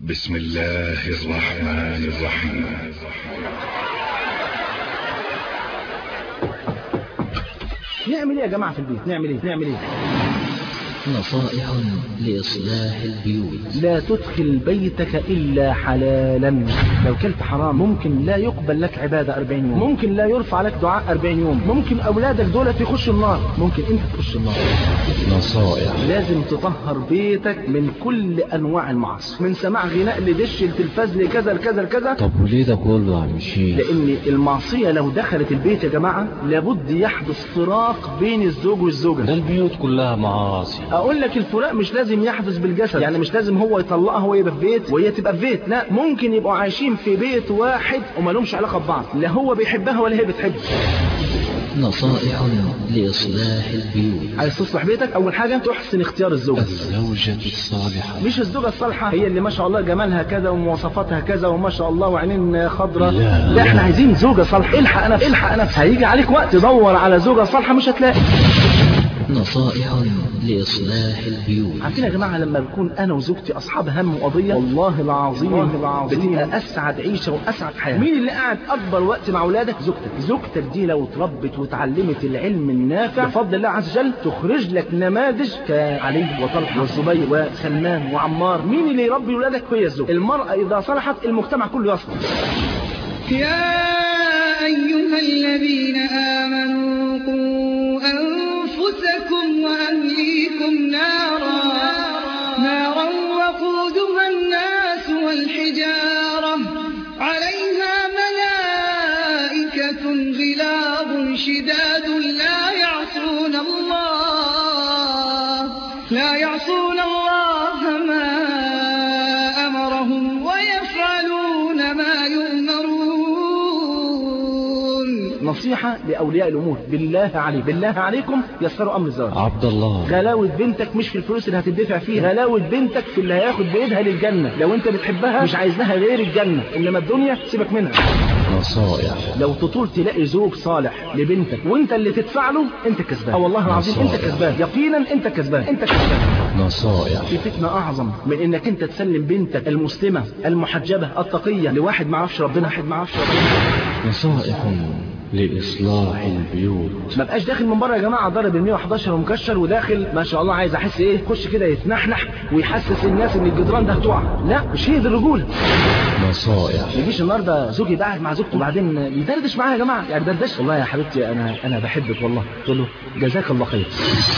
بسم الله الرحمن الرحيم. نعمل ايه يا جماعة في البيت؟ نعمل ايه؟ نصائح لإصلاح البيوت. لا تدخل بيتك إلا حلالا. لو كلت حرام ممكن لا يقبل لك عبادة 40 يوم، ممكن لا يرفع لك دعاء 40 يوم، ممكن أولادك دولت يخشوا النار، ممكن أنت تخش النار. نصائح. لازم تطهر بيتك من كل أنواع المعاصي، من سماع غناء لدش التلفاز لكذا لكذا لكذا. طب وليه ده كله يا عم شيخ؟ لأن المعصية لو دخلت البيت يا جماعة لابد يحدث فراق بين الزوج والزوجة. ده البيوت كلها معاصي. اقول لك الفراق مش لازم يحدث بالجسد، يعني مش لازم هو يطلقها هو يبقى في بيت وهي تبقى في بيت، لا، ممكن يبقوا عايشين في بيت واحد وما لهمش علاقه ببعض، لا هو بيحبها ولا هي بتحبه. نصائح لإصلاح البيوت. عايز تصلح بيتك؟ اول حاجه تحسن اختيار الزوجه. الزوجة الصالحة، مش الزوجه الصالحه هي اللي ما شاء الله جمالها كذا ومواصفاتها كذا وما شاء الله وعينين خضراء، لا احنا عايزين زوجه صالحه. الحق نفسك، هيجي عليك وقت تدور على زوجه صالحه مش هتلاقي. نصائح لإصلاح البيوت. عارفين يا جماعة لما بكون أنا وزوجتي أصحاب هم وقضية، والله العظيم بتبقى أسعد عيشة وأسعد حياة. مين اللي قاعد أكبر وقت مع أولادك؟ زوجتك دي لو اتربت وتعلمت العلم النافع بفضل الله عز وجل تخرج لك نماذج كعلي وطلحة والزبير وسلمان وعمار. مين اللي يربي أولادك؟ هي الزوج. المرأة إذا صلحت المجتمع كله يصلح. يا أيها الذين آمنوا قوا أنفسكم وأهليكم نارا وقودها الناس والحجارة عليها ملائكة غلاظ شداد لا يعصون الله ما أمرهم ويفعلون ما يؤمرون. نصيحة لأولياء الأمور، بالله عليكم يسروا أمر الزواج. عبد الله، غلاوة بنتك مش في الفلوس اللي هتدفع فيها، غلاوة بنتك في اللي هياخد بإيدها للجنة. لو أنت بتحبها مش عايز لها غير الجنة، إنما الدنيا سيبك منها. نصائح. لو تطول تلاقي زوج صالح لبنتك وأنت اللي تدفع له، أنت كسبان. والله العظيم أنت كسبان، يقينا أنت كسبان. نصائح. في فتنة أعظم من إنك أنت تسلم بنتك المسلمة المحجبة التقية لواحد ما عرفش ربنا. نصائح لإصلاح البيوت. ما بقاش داخل من بره يا جماعه ضارب ال 111 ومكشر وداخل ما شاء الله عايز احس ايه، خش كده يتنحنح ويحسس الناس ان الجدران ده هتقع. لا، مش هي دي الرجوله. نصائح. ما يجيش النهارده زوجي قاعد مع زوجته وبعدين يدردش معاها يا جماعه، يعني دردش والله يا حبيبتي انا بحبك والله، تقول له جزاك الله خير.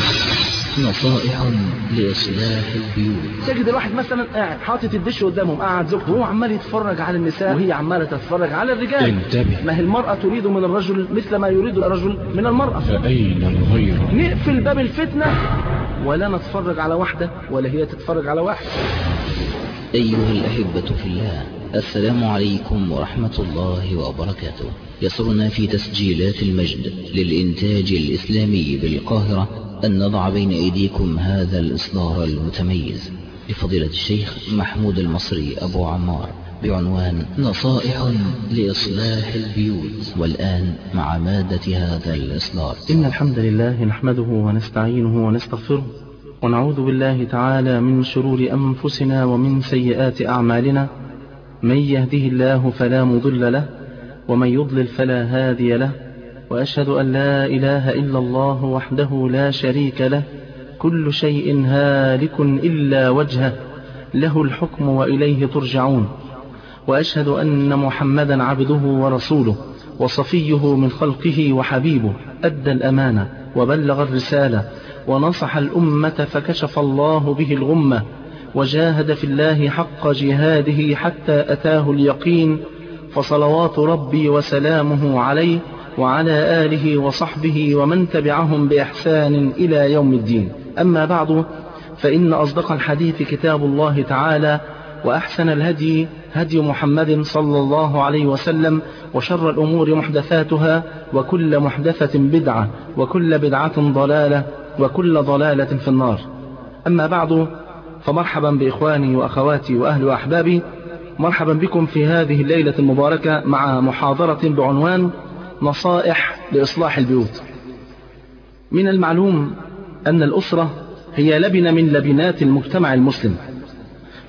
نصائح لإصلاح البيوت. تجد الواحد مثلا قاعد حاطط الدش قدامهم، قاعد زوجته وهو عمال يتفرج على النساء وهي عماله تتفرج على الرجال. انتبه، ما هي المرأة تريد من الرجل مثل ما يريد الرجل من المرأة. فأين الغيرة؟ نقفل باب الفتنة ولا نتفرج على واحدة ولا هي تتفرج على واحد. أيها الأحبة في الله، السلام عليكم ورحمة الله وبركاته. يسرنا في تسجيلات المجد للإنتاج الإسلامي بالقاهرة أن نضع بين أيديكم هذا الإصدار المتميز لفضيلة الشيخ محمود المصري أبو عمار بعنوان نصائح لإصلاح البيوت. والآن مع مادة هذا الإصدار. إن الحمد لله نحمده ونستعينه ونستغفره ونعوذ بالله تعالى من شرور أنفسنا ومن سيئات أعمالنا. من يهده الله فلا مضل له ومن يضلل فلا هادي له، وأشهد أن لا إله إلا الله وحده لا شريك له. كل شيء هالك إلا وجهه، له الحكم وإليه ترجعون. وأشهد أن محمدا عبده ورسوله وصفيه من خلقه وحبيبه، أدى الأمانة وبلغ الرسالة ونصح الأمة فكشف الله به الغمة، وجاهد في الله حق جهاده حتى أتاه اليقين. فصلوات ربي وسلامه عليه وعلى آله وصحبه ومن تبعهم بإحسان إلى يوم الدين. أما بعد، فإن أصدق الحديث كتاب الله تعالى، وأحسن الهدي هدي محمد صلى الله عليه وسلم، وشر الأمور محدثاتها، وكل محدثة بدعة، وكل بدعة ضلالة، وكل ضلالة في النار. أما بعد، فمرحبا بإخواني وأخواتي وأهل وأحبابي، مرحبا بكم في هذه الليلة المباركة مع محاضرة بعنوان نصائح لإصلاح البيوت. من المعلوم أن الأسرة هي لبنة من لبنات المجتمع المسلم،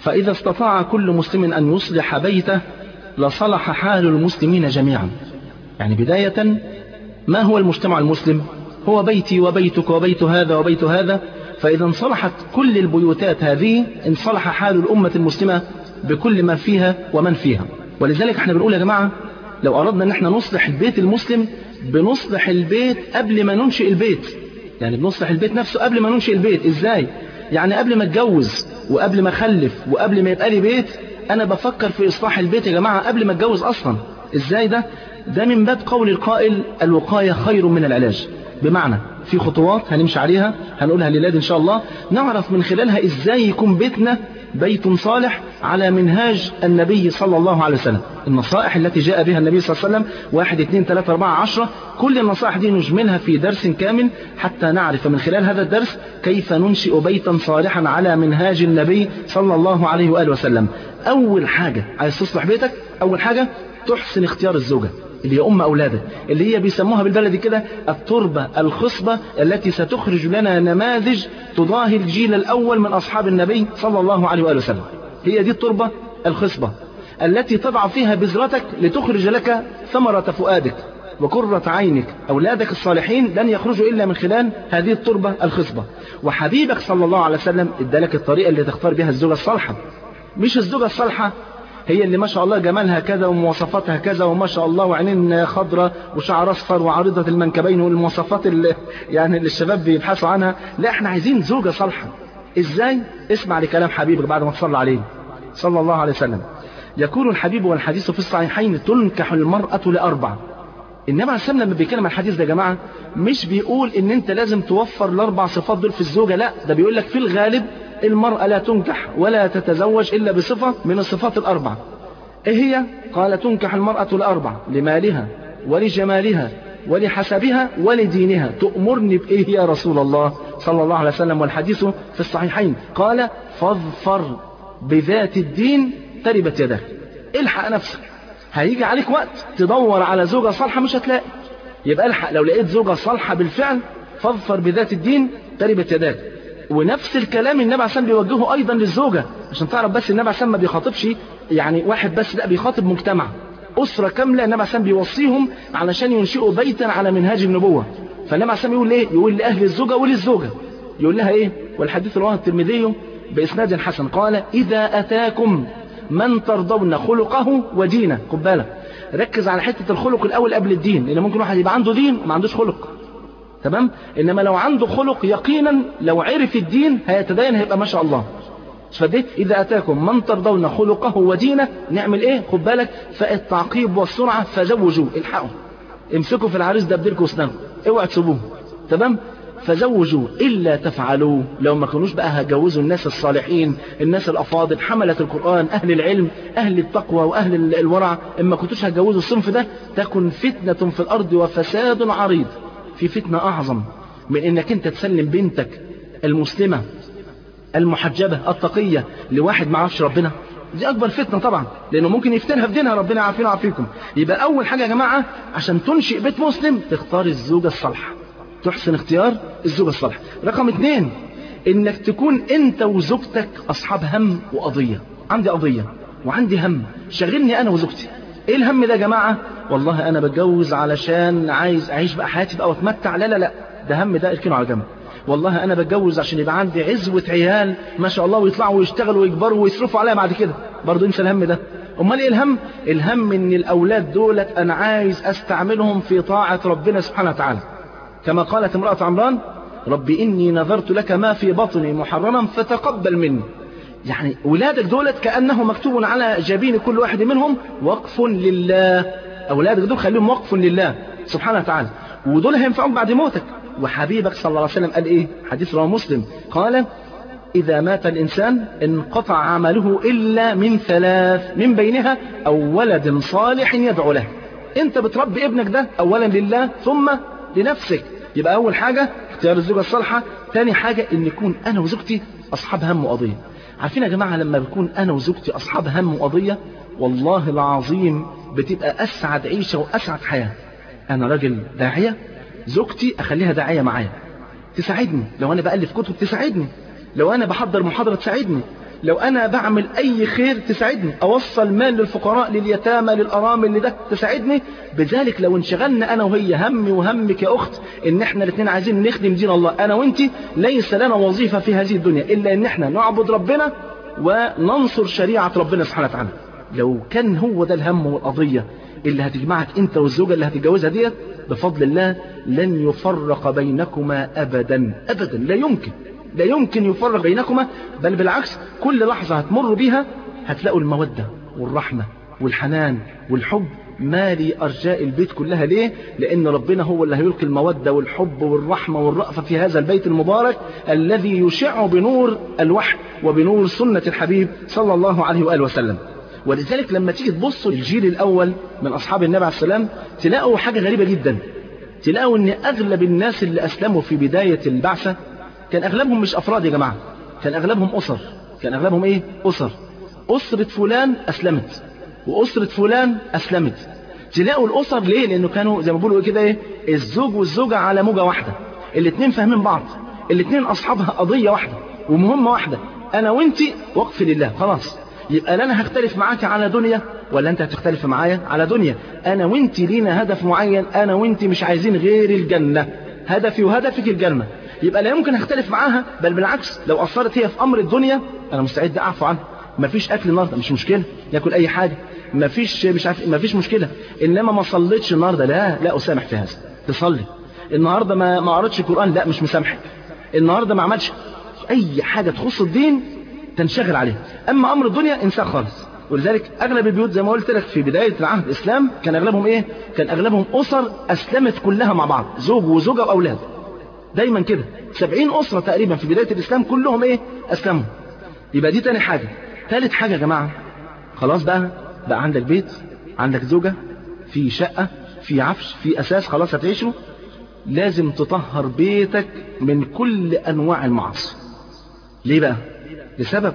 فإذا استطاع كل مسلم أن يصلح بيته لصلح حال المسلمين جميعا. يعني بداية ما هو المجتمع المسلم؟ هو بيتي وبيتك وبيت هذا وبيت هذا. فإذا انصلحت كل البيوتات هذه انصلح حال الأمة المسلمة بكل ما فيها ومن فيها. ولذلك احنا بنقول يا جماعة لو أردنا ان احنا نصلح البيت المسلم بنصلح البيت قبل ما ننشئ البيت. يعني بنصلح البيت نفسه قبل ما ننشئ البيت. ازاي؟ يعني قبل ما اتجوز وقبل ما اخلف وقبل ما يبقى لي بيت انا بفكر في اصلاح البيت يا جماعة قبل ما اتجوز اصلا. ازاي ده؟ ده من باب قول القائل الوقاية خير من العلاج. بمعنى في خطوات هنمشي عليها هنقولها للاد ان شاء الله نعرف من خلالها ازاي يكون بيتنا بيت صالح على منهاج النبي صلى الله عليه وسلم. النصائح التي جاء بها النبي صلى الله عليه وسلم 1 2 3 4 10 كل النصائح دي نجملها في درس كامل حتى نعرف من خلال هذا الدرس كيف ننشئ بيتا صالحا على منهاج النبي صلى الله عليه وآله وسلم. أول حاجة عايز تصلح بيتك، أول حاجة تحسن اختيار الزوجة اللي هي أولادك، اللي هي بيسموها بالبلدي كده التربة الخصبة التي ستخرج لنا نماذج تضاهي الجيل الأول من أصحاب النبي صلى الله عليه وآله وسلم. هي دي التربة الخصبة التي تضع فيها بذرتك لتخرج لك ثمرة فؤادك وقرة عينك. أولادك الصالحين لن يخرجوا إلا من خلال هذه التربة الخصبة. وحبيبك صلى الله عليه وسلم ادالك الطريقة اللي تختار بها الزوجة الصالحة. مش الزوجة الصالحة هي اللي ما شاء الله جمالها كذا ومواصفاتها كذا وما شاء الله وعينين خضراء وشعر اصفر وعريضة المنكبين والمواصفات اللي يعني اللي الشباب بيبحثوا عنها. لا، احنا عايزين زوجة صالحة. ازاي؟ اسمع لكلام حبيبك بعد ما تصلى عليه صلى الله عليه وسلم. يقول الحبيب والحديث في الصحيحين تنكح المرأة ل4. النبي عليه السلام لما بيتكلم عن الحديث ده يا جماعة مش بيقول ان انت لازم توفر ال4 صفات دول في الزوجة. لا، ده بيقول لك في الغالب المرأة لا تنكح ولا تتزوج إلا بصفة من الصفات ال4. إيه هي؟ قال تنكح المرأة ل4 لمالها ولجمالها ولحسبها ولدينها. تؤمرني بإيه يا رسول الله صلى الله عليه وسلم؟ والحديث في الصحيحين قال فاظفر بذات الدين تربت يدك. الحق نفسك، هيجي عليك وقت تدور على زوجة صالحة مش هتلاقي. يبقى الحق، لو لقيت زوجة صالحة بالفعل فاظفر بذات الدين تربت يدك. ونفس الكلام النبي عليه السلام بيوجهه أيضا للزوجة عشان تعرف بس النبي عليه السلام ما بيخاطبش يعني واحد بس، لا بيخاطب مجتمع أسرة كاملة. النبي عليه السلام بيوصيهم علشان ينشئوا بيتا على منهاج النبوة. فالنبي عليه السلام يقول إيه؟ يقول لأهل الزوجة وللزوجة يقول لها إيه؟ والحديث رواه الترمذي بإسناد حسن قال إذا أتاكم من ترضون خلقه ودينه. خد بالك، ركز على حتة الخلق الأول قبل الدين، لأن ممكن واحد يبقى عنده دين وما عندوش خلق. تمام؟ إنما لو عنده خلق يقينا لو عرف الدين هيتدين هيبقى ما شاء الله. فدي إذا أتاكم من ترضون خلقه ودينه نعمل إيه؟ خد بالك، فالتعقيب والسرعة فزوجوه. الحقوا امسكوا في العريس ده بديركم واسنانكم، اوعى تسيبوه. تمام؟ فزوجوه إلا تفعلوا لو ما كانوش بقى هجوزوا الناس الصالحين الناس الأفاضل حملة القرآن أهل العلم أهل التقوى وأهل الورع. إما كنتوش هجوزوا الصنف ده تكن فتنة في الأرض وفساد عريض. في فتنة أعظم من إنك أنت تسلم بنتك المسلمة المحجبة التقية لواحد ما عرفش ربنا. دي أكبر فتنة طبعا، لأنه ممكن يفتنها في دينها. ربنا يعافينا ويعافيكم. يبقى أول حاجة يا جماعة عشان تنشئ بيت مسلم تختار الزوجة الصالحة، تحسن اختيار الزوجة الصالحة. رقم 2 إنك تكون أنت وزوجتك أصحاب هم وقضية. عندي قضية وعندي هم شغلني أنا وزوجتي. إيه الهم ده يا جماعة؟ والله أنا بتجوز علشان عايز أعيش بقى حياتي بقى واتمتع. لا لا لا، ده هم ده اركنه على جنب. والله أنا بتجوز عشان يبقى عندي عزوة عيال ما شاء الله ويطلعوا ويشتغلوا ويكبروا ويصرفوا عليا بعد كده. برضو انسى الهم ده. أمال إيه الهم؟ الهم إن الأولاد دولت أنا عايز أستعملهم في طاعة ربنا سبحانه وتعالى، كما قالت امرأة عمران ربي إني نذرت لك ما في بطني محرما فتقبل مني. يعني ولادك دولت كأنه مكتوب على جبين كل واحد منهم وقف لله. أولادك دول خليهم وقف لله سبحانه وتعالى، ودول هينفعوك بعد موتك. وحبيبك صلى الله عليه وسلم قال إيه؟ حديث رواه مسلم قال إذا مات الإنسان انقطع عمله إلا من 3 من بينها أو ولد صالح يدعو له. أنت بتربي ابنك ده أولا لله ثم لنفسك. يبقى أول حاجة اختيار الزوجة الصالحة. ثاني حاجة إن يكون أنا وزوجتي أصحاب هم وقضية. عارفين يا جماعة لما بكون أنا وزوجتي أصحاب هم وقضية والله العظيم بتبقى أسعد عيشة وأسعد حياة. أنا راجل داعية، زوجتي أخليها داعية معايا، تساعدني. لو أنا بألف كتب تساعدني، لو أنا بحضر محاضرة تساعدني، لو أنا بعمل أي خير تساعدني، أوصل مال للفقراء لليتامى للأرامل لده تساعدني، بذلك لو انشغلنا أنا وهي همي وهمك يا أخت إن إحنا الاثنين عايزين نخدم دين الله، أنا وإنت ليس لنا وظيفة في هذه الدنيا إلا إن إحنا نعبد ربنا وننصر شريعة ربنا سبحانه وتعالى. لو كان هو ده الهم والقضية اللي هتجمعك أنت والزوجة اللي هتتجوزها ديت، بفضل الله لن يفرق بينكما أبدا أبدا، لا يمكن يفرق بينكما، بل بالعكس كل لحظة هتمر بيها هتلاقوا المودة والرحمة والحنان والحب مالي أرجاء البيت كلها. ليه؟ لأن ربنا هو اللي هيلقي المودة والحب والرحمة والرأفة في هذا البيت المبارك الذي يشع بنور الوحي وبنور سنة الحبيب صلى الله عليه وآله وسلم. ولذلك لما تيجي تبصوا للجيل الأول من أصحاب النبي عليه السلام تلاقوا حاجة غريبة جدا، تلاقوا أن أغلب الناس اللي أسلموا في بداية البعثة كان أغلبهم مش أفراد يا جماعة، كان أغلبهم أسر. كان أغلبهم إيه؟ أسر. أسرة فلان أسلمت وأسرة فلان أسلمت. تلاقوا الأسر ليه؟ لأنه كانوا زي ما بيقولوا كده إيه؟ الزوج والزوجة على موجة واحدة، الاثنين فاهمين بعض، الاثنين أصحابها قضية واحدة ومهمة واحدة، أنا وإنتي وقف لله خلاص. يبقى لا أنا هختلف معاك على دنيا ولا أنت هتختلف معايا على دنيا، أنا وإنتي لينا هدف معين، أنا وإنتي مش عايزين غير الجنة، هدفي وهدفك الجنة. يبقى لا يمكن اختلف معاها، بل بالعكس لو أصرت هي في أمر الدنيا أنا مستعد أعفو عنها. مفيش أكل النهارده مش مشكلة، ياكل أي حاجة، مفيش مش عارف مفيش مشكلة. إنما ما صليتش النهارده لا أسامح في هذا. تصلي النهارده ما قرأتش القرآن، لا مش مسامحك. النهارده ما عملش أي حاجة تخص الدين تنشغل عليه، أما أمر الدنيا انساه خالص. ولذلك أغلب البيوت زي ما قلت لك في بداية العهد الإسلام كان أغلبهم إيه؟ كان أغلبهم أسر أسلمت كلها مع بعض، زوج وزوجة وأولاد. دايما كده 70 أسرة تقريبا في بداية الإسلام كلهم إيه؟ أسلموا. يبقى دي تاني حاجة. ثالث حاجة يا جماعة، خلاص بقى عندك بيت، عندك زوجة، في شقة، في عفش، في أساس، خلاص هتعيشوا. لازم تطهر بيتك من كل أنواع المعاصي. ليه بقى؟ لسبب،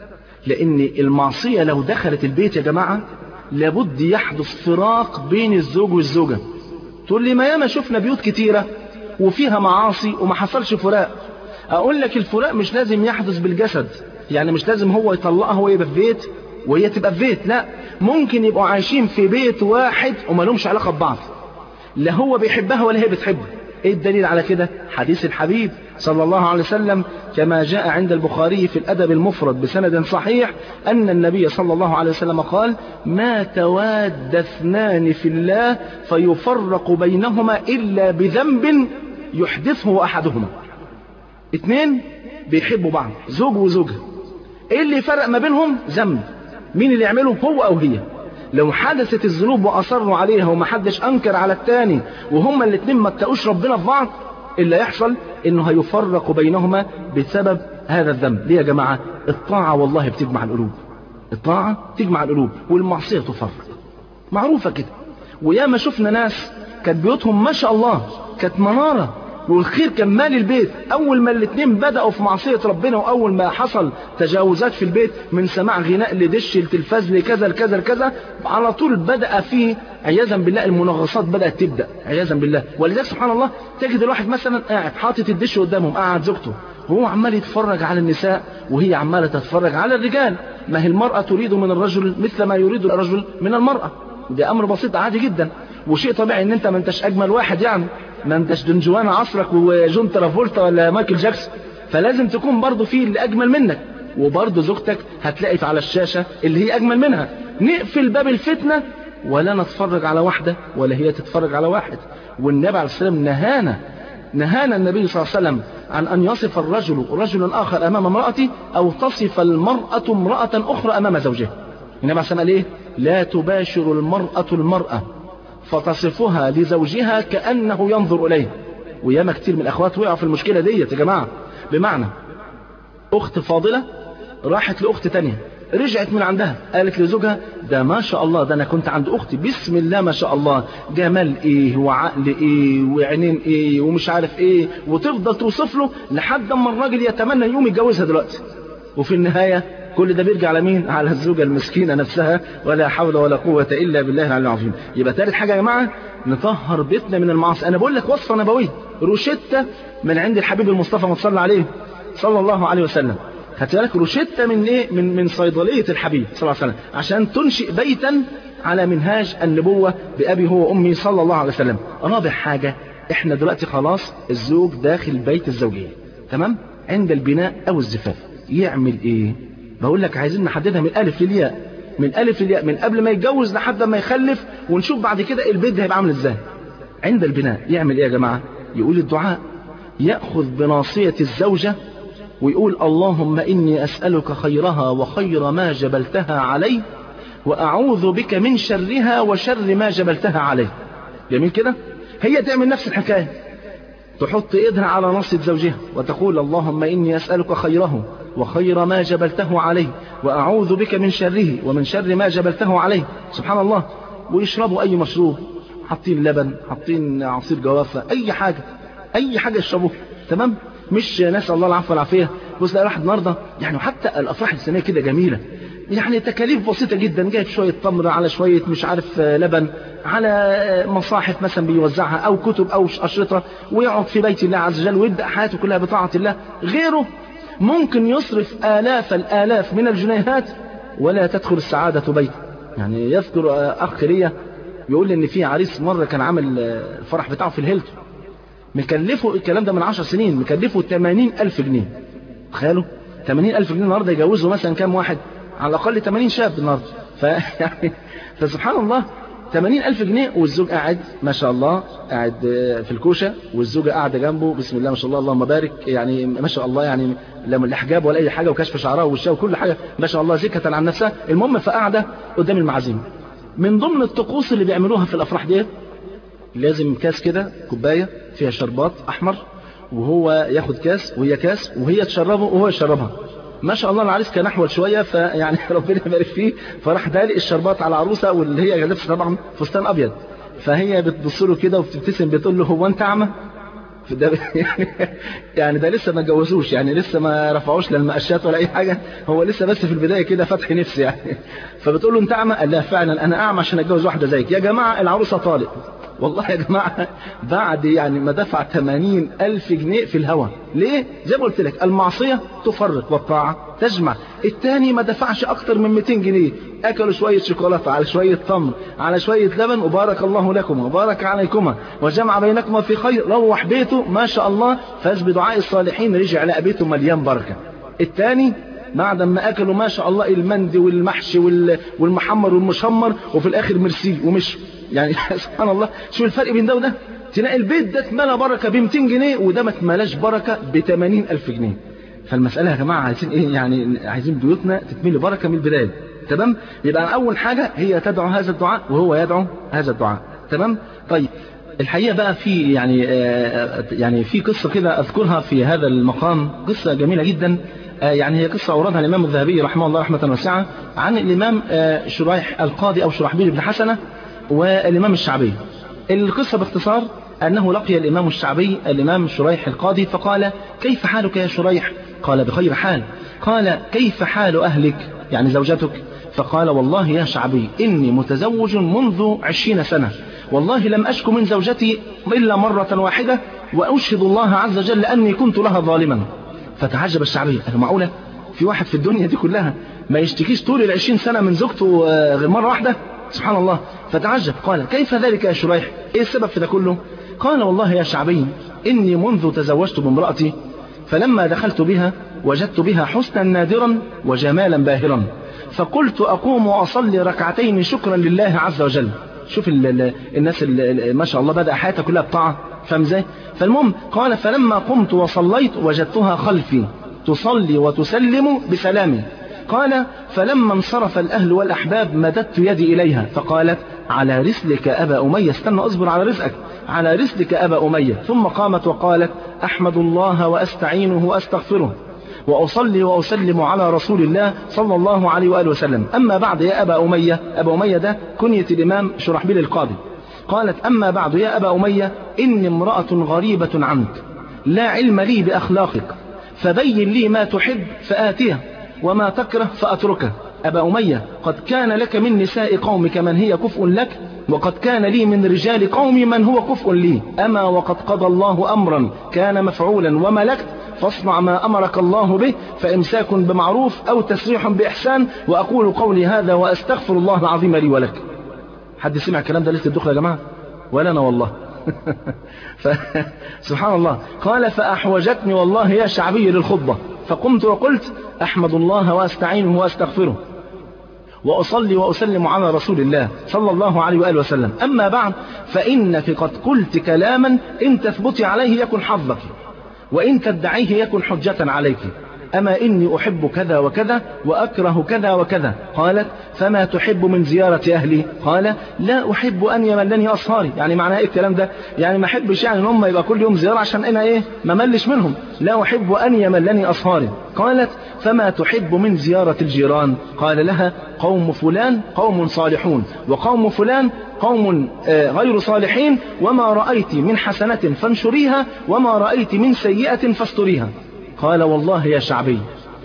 لأن المعصية لو دخلت البيت يا جماعة لابد يحدث فراق بين الزوج والزوجة. تقول لي ما ياما شفنا بيوت كتيرة وفيها معاصي وما حصلش فراق. أقول لك الفراق مش لازم يحدث بالجسد، يعني مش لازم هو يطلقها هو يبقى في بيت وهي تبقى في بيت، لا، ممكن يبقوا عايشين في بيت واحد وما لهمش علاقة ببعض، لا هو بيحبها ولا هي بتحبه. ايه الدليل على كده؟ حديث الحبيب صلى الله عليه وسلم كما جاء عند البخاري في الأدب المفرد بسند صحيح أن النبي صلى الله عليه وسلم قال: ما تواد اثنان في الله فيفرق بينهما إلا بذنب يحدثه أحدهما. اثنين بيحبوا بعض، زوج وزوجة، ايه اللي يفرق ما بينهم؟ ذنب. مين اللي يعمله؟ هو أو هي. لو حدثت الذنوب وأصروا عليها ومحدش أنكر على التاني وهما الاثنين ما اتقوش ربنا في بعض، اللي يحصل إنه هيفرق بينهما بسبب هذا الذنب. ليه يا جماعة؟ الطاعة والله بتجمع القلوب، الطاعة تجمع القلوب والمعصية تفرق، معروفة كده. وياما شفنا ناس كانت بيوتهم ما شاء الله كانت منارة والخير كان مال البيت، أول ما الاثنين بدأوا في معصية ربنا وأول ما حصل تجاوزات في البيت من سماع غناء لدش لتلفاز لكذا لكذا لكذا، على طول بدأ فيه عياذا بالله المنغصات بدأت تبدأ عياذا بالله. ولذلك سبحان الله تجد الواحد مثلا قاعد حاطط الدش قدامهم، قاعد زوجته وهو عمال يتفرج على النساء وهي عمالة تتفرج على الرجال. ما هي المرأة تريد من الرجل مثل ما يريد الرجل من المرأة، ده أمر بسيط عادي جدا وشيء طبيعي ان انت ما انتش اجمل واحد، يعني ما انتش دنجوانا عصرك وجون ترافولتا ولا مايكل جاكسون، فلازم تكون برضو فيه اللي اجمل منك، وبرضو زوجتك هتلاقي على الشاشة اللي هي اجمل منها. نقفل باب الفتنة ولا نتفرج على واحدة ولا هي تتفرج على واحد. والنبي عليه الصلاة والسلام نهانا النبي صلى الله عليه وسلم عن أن يصف الرجل رجلا آخر أمام امرأته أو تصف المرأة امرأة أخرى أمام زوجها. النبي عليه الصلاة والسلام قال إيه؟ لا تباشر المرأة المرأة فتصفها لزوجها كأنه ينظر إليه. وياما كتير من الأخوات وقعوا في المشكلة دي يا جماعة. بمعنى أخت فاضلة راحت لأخت تانية، رجعت من عندها قالت لزوجها ده ما شاء الله، ده أنا كنت عند أختي بسم الله ما شاء الله، جمال إيه وعقل إيه وعينين إيه ومش عارف إيه، وتفضل توصف له لحد ما الراجل يتمنى يوم يتجوزها دلوقتي. وفي النهاية كل ده بيرجع على مين؟ على الزوجة المسكينة نفسها. ولا حول ولا قوة إلا بالله العلي العظيم. يبقى ثالث حاجة يا جماعة نطهر بيتنا من المعاصي. أنا بقول لك وصفة نبوية روشتة من عند الحبيب المصطفى صلى عليه صلى الله عليه وسلم. خدت بالك؟ روشتة من ايه؟ من صيدلية الحبيب صلى الله عليه وسلم، عشان تنشئ بيتا على منهاج النبوة بأبي هو وأمي صلى الله عليه وسلم. رابع حاجة، احنا دلوقتي خلاص الزوج داخل بيت الزوجية، تمام؟ عند البناء أو الزفاف يعمل ايه؟ بقول لك عايزين نحددها من ألف للياء، من ألف للياء، من قبل ما يتجوز لحد ما يخلف، ونشوف بعد كده البيت ده هيبقى عامل ازاي. عند البناء يعمل ايه يا جماعة؟ يقول الدعاء، يأخذ بناصية الزوجة ويقول اللهم إني أسألك خيرها وخير ما جبلتها عليه، وأعوذ بك من شرها وشر ما جبلتها عليه. جميل كده؟ هي تعمل نفس الحكاية، تحط إيدها على ناصية زوجها وتقول اللهم إني أسألك خيره وخير ما جبلته عليه، وأعوذ بك من شره ومن شر ما جبلته عليه. سبحان الله. ويشربوا أي مشروب، حاطين لبن، حاطين عصير جوافة، أي حاجة، أي حاجة يشربوها، تمام؟ مش نسأل الله العفو والعافية. بص لا واحد النهارده يعني، حتى الأفراح الإسلامية كده جميلة، يعني تكاليف بسيطة جدا، جايب شوية تمر على شوية مش عارف لبن، على مصاحف مثلا بيوزعها أو كتب أو أشرطة، ويقعد في بيت الله عز وجل ويبدأ حياته كلها بطاعة الله. غيره ممكن يصرف آلاف الآلاف من الجنيهات ولا تدخل السعادة بيته. يعني يذكر أخ ليا يقول لي إن في عريس مرة كان عامل الفرح بتاعه في الهيلتون، مكلفه الكلام ده من 10 سنين، مكلفه 80,000 جنيه. تخيلوا 80,000 جنيه النهارده يجوزوا مثلا كام واحد؟ على الأقل 80 شاب النهارده. يعني فسبحان الله 80,000 جنيه، والزوج قاعد ما شاء الله، قاعد في الكوشة، والزوجة قاعدة جنبه بسم الله ما شاء الله اللهم بارك، يعني ما شاء الله، يعني لا من الحجاب ولا أي حاجة، وكشف شعرها ووشها وكل حاجة ما شاء الله زكة عن نفسها. المهم فقاعدة قدام المعازيم. من ضمن الطقوس اللي بيعملوها في الأفراح ديت، لازم كاس كده، كوباية فيها شربات أحمر، وهو ياخد كاس وهي كاس، وهي تشربه وهو يشربها. ما شاء الله العريس كان أحول شوية، فيعني ربنا يبارك فيه، فراح دالق الشربات على العروسة، واللي هي لابسة طبعا فستان أبيض، فهي بتبص له كده وبتبتسم، بتقول له هو أنت أعمى؟ ده يعني ده لسه ما اتجوزوش، يعني لسه ما رفعوش للمقشات ولا أي حاجة، هو لسه بس في البداية كده فتح نفسي يعني. فبتقول له أنت أعمى؟ قال لها فعلا أنا أعمى عشان أتجوز واحدة زيك. يا جماعة العروسة طالق والله يا جماعة، بعد يعني ما دفع 80,000 جنيه في الهوا. ليه؟ زي ما قلت لك المعصية تفرق والطاعة تجمع. التاني ما دفعش أكتر من 200 جنيه، أكلوا شوية شوكولاتة على شوية تمر على شوية لبن، وبارك الله لكم وبارك عليكما وجمع بينكما في خير. روح بيته ما شاء الله، فاز بدعاء الصالحين، رجع لقى بيته مليان بركة. التاني بعد ما أكلوا ما شاء الله المندي والمحشي والمحمر والمشمر، وفي الآخر مرسي ومشوا. يعني سبحان الله، شو الفرق بين ده وده؟ تلاقي البيت ده اتملى بركة ب 200 جنيه، وده ما اتملاش بركة ب 80,000 جنيه. فالمسألة يا جماعة عايزين ايه؟ يعني عايزين بيوتنا تتملي بركة من البداية، تمام؟ يبقى أول حاجة هي تدعو هذا الدعاء وهو يدعو هذا الدعاء، تمام؟ طيب الحقيقة بقى في يعني في قصة كده أذكرها في هذا المقام، قصة جميلة جدا. يعني هي قصة أوردها الإمام الذهبي رحمه الله رحمة واسعة عن الإمام شريح القاضي أو شرحبيل بن حسنة والإمام الشعبي. القصة باختصار أنه لقي الإمام الشعبي الإمام شريح القاضي، فقال كيف حالك يا شريح؟ قال بخير حال. قال كيف حال أهلك يعني زوجتك؟ فقال والله يا شعبي إني متزوج منذ 20 سنة، والله لم أشك من زوجتي إلا مرة واحدة، وأشهد الله عز وجل أني كنت لها ظالما. فتعجب الشعبي، قال معقولة في واحد في الدنيا دي كلها ما يشتكيش طول 20 سنة من زوجته غير مرة واحدة؟ سبحان الله. فتعجب، قال كيف ذلك يا شريح؟ ايه السبب في ده كله؟ قال والله يا شعبي إني منذ تزوجت بامرأتي، فلما دخلت بها وجدت بها حسنا نادرا وجمالا باهرا، فقلت أقوم وأصلي ركعتين شكرا لله عز وجل. شوف الناس ما شاء الله بدأ حياتها كلها بطاعة، فاهم ازاي؟ فالمهم قال فلما قمت وصليت وجدتها خلفي تصلي وتسلم بسلام. قال فلما انصرف الأهل والأحباب مددت يدي إليها، فقالت على رسلك أبا أمية، استنى أصبر على رزقك، على رسلك أبا أمية. ثم قامت وقالت أحمد الله وأستعينه وأستغفره وأصلي وأسلم على رسول الله صلى الله عليه وآله وسلم. أما بعد يا أبا أمية، أبا أمية ده كنية الإمام شرحبيل القاضي. قالت أما بعد يا أبا أمية إني امرأة غريبة عنك، لا علم لي بأخلاقك، فبين لي ما تحب فآتيه وما تكره فأتركه. أبا أمية قد كان لك من نساء قومك من هي كفء لك، وقد كان لي من رجال قومي من هو كفء لي، أما وقد قضى الله أمرا كان مفعولا وملكت، فاصنع ما أمرك الله به، فإمساك بمعروف أو تسريح بإحسان، وأقول قولي هذا وأستغفر الله العظيم لي ولك. حد سمع الكلام ده ليلة الدخل يا جماعة؟ ولا أنا والله. سبحان الله. قال فأحوجتني والله يا شعبي للخطبة، فقمت وقلت أحمد الله وأستعينه وأستغفره وأصلي وأسلم على رسول الله صلى الله عليه وآله وسلم. أما بعد، فإنك قد قلت كلاما إن تثبتي عليه يكن حظك، وإن تدعيه يكن حجة عليك. أما إني أحب كذا وكذا وأكره كذا وكذا. قالت فما تحب من زيارة أهلي؟ قال لا أحب أن يملني أصهاري. يعني معناه إيه الكلام ده؟ يعني ما أحبش يعني إن هم يبقى كل يوم زيارة عشان أنا إيه ما ملش منهم. لا أحب أن يملني أصهاري. قالت فما تحب من زيارة الجيران؟ قال لها قوم فلان قوم صالحون، وقوم فلان قوم غير صالحين، وما رأيت من حسنة فانشريها، وما رأيت من سيئة فاستريها. قال والله يا شعبي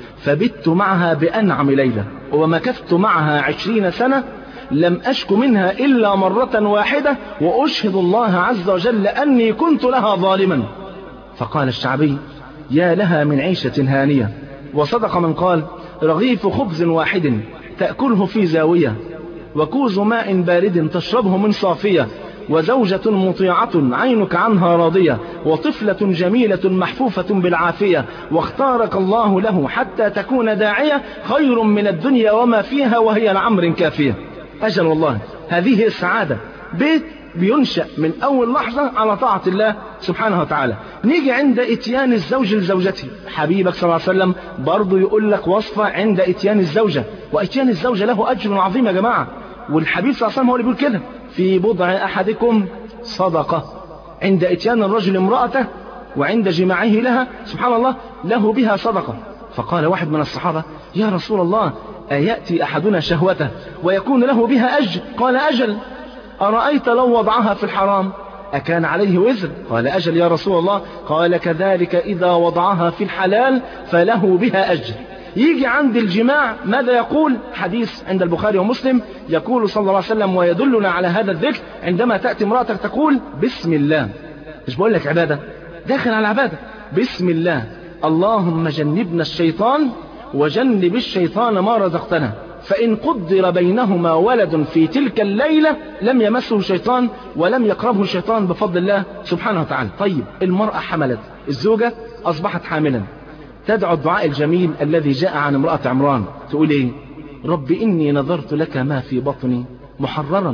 فبت معها بأنعم ليلة، ومكثت معها 20 سنة، لم أشك منها إلا مرة واحدة، وأشهد الله عز وجل أني كنت لها ظالما. فقال الشعبي يا لها من عيشة هانية. وصدق من قال رغيف خبز واحد تأكله في زاوية، وكوز ماء بارد تشربه من صافية، وزوجة مطيعة عينك عنها راضية، وطفلة جميلة محفوفة بالعافية، واختارك الله له حتى تكون داعية، خير من الدنيا وما فيها وهي لعمر كافية. أجل والله هذه السعادة، بيت بينشأ من أول لحظة على طاعة الله سبحانه وتعالى. نيجي عند إتيان الزوج لزوجته، حبيبك صلى الله عليه وسلم برضو يقول لك وصفة عند إتيان الزوجة، وإتيان الزوجة له أجر عظيم يا جماعة. والحبيب صلى الله عليه وسلم هو اللي بيقول كده في بضع أحدكم صدقة، عند إتيان الرجل امرأته وعند جماعه لها سبحان الله له بها صدقة. فقال واحد من الصحابة يا رسول الله أيأتي أحدنا شهوته ويكون له بها أجر؟ قال أجل. أرأيت لو وضعها في الحرام أكان عليه وزر؟ قال أجل يا رسول الله. قال كذلك إذا وضعها في الحلال فله بها أجر. يجي عند الجماع ماذا يقول؟ حديث عند البخاري ومسلم، يقول صلى الله عليه وسلم ويدلنا على هذا الذكر، عندما تأتي امرأتك تقول بسم الله، مش بقول لك عبادة، داخل على عبادة، بسم الله اللهم جنبنا الشيطان وجنب الشيطان ما رزقتنا، فإن قدر بينهما ولد في تلك الليلة لم يمسه شيطان ولم يقربه الشيطان بفضل الله سبحانه وتعالى. طيب المرأة حملت، الزوجة أصبحت حاملا، تدعو الدعاء الجميل الذي جاء عن امرأة عمران، تقول ايه؟ رب إني نذرت لك ما في بطني محررا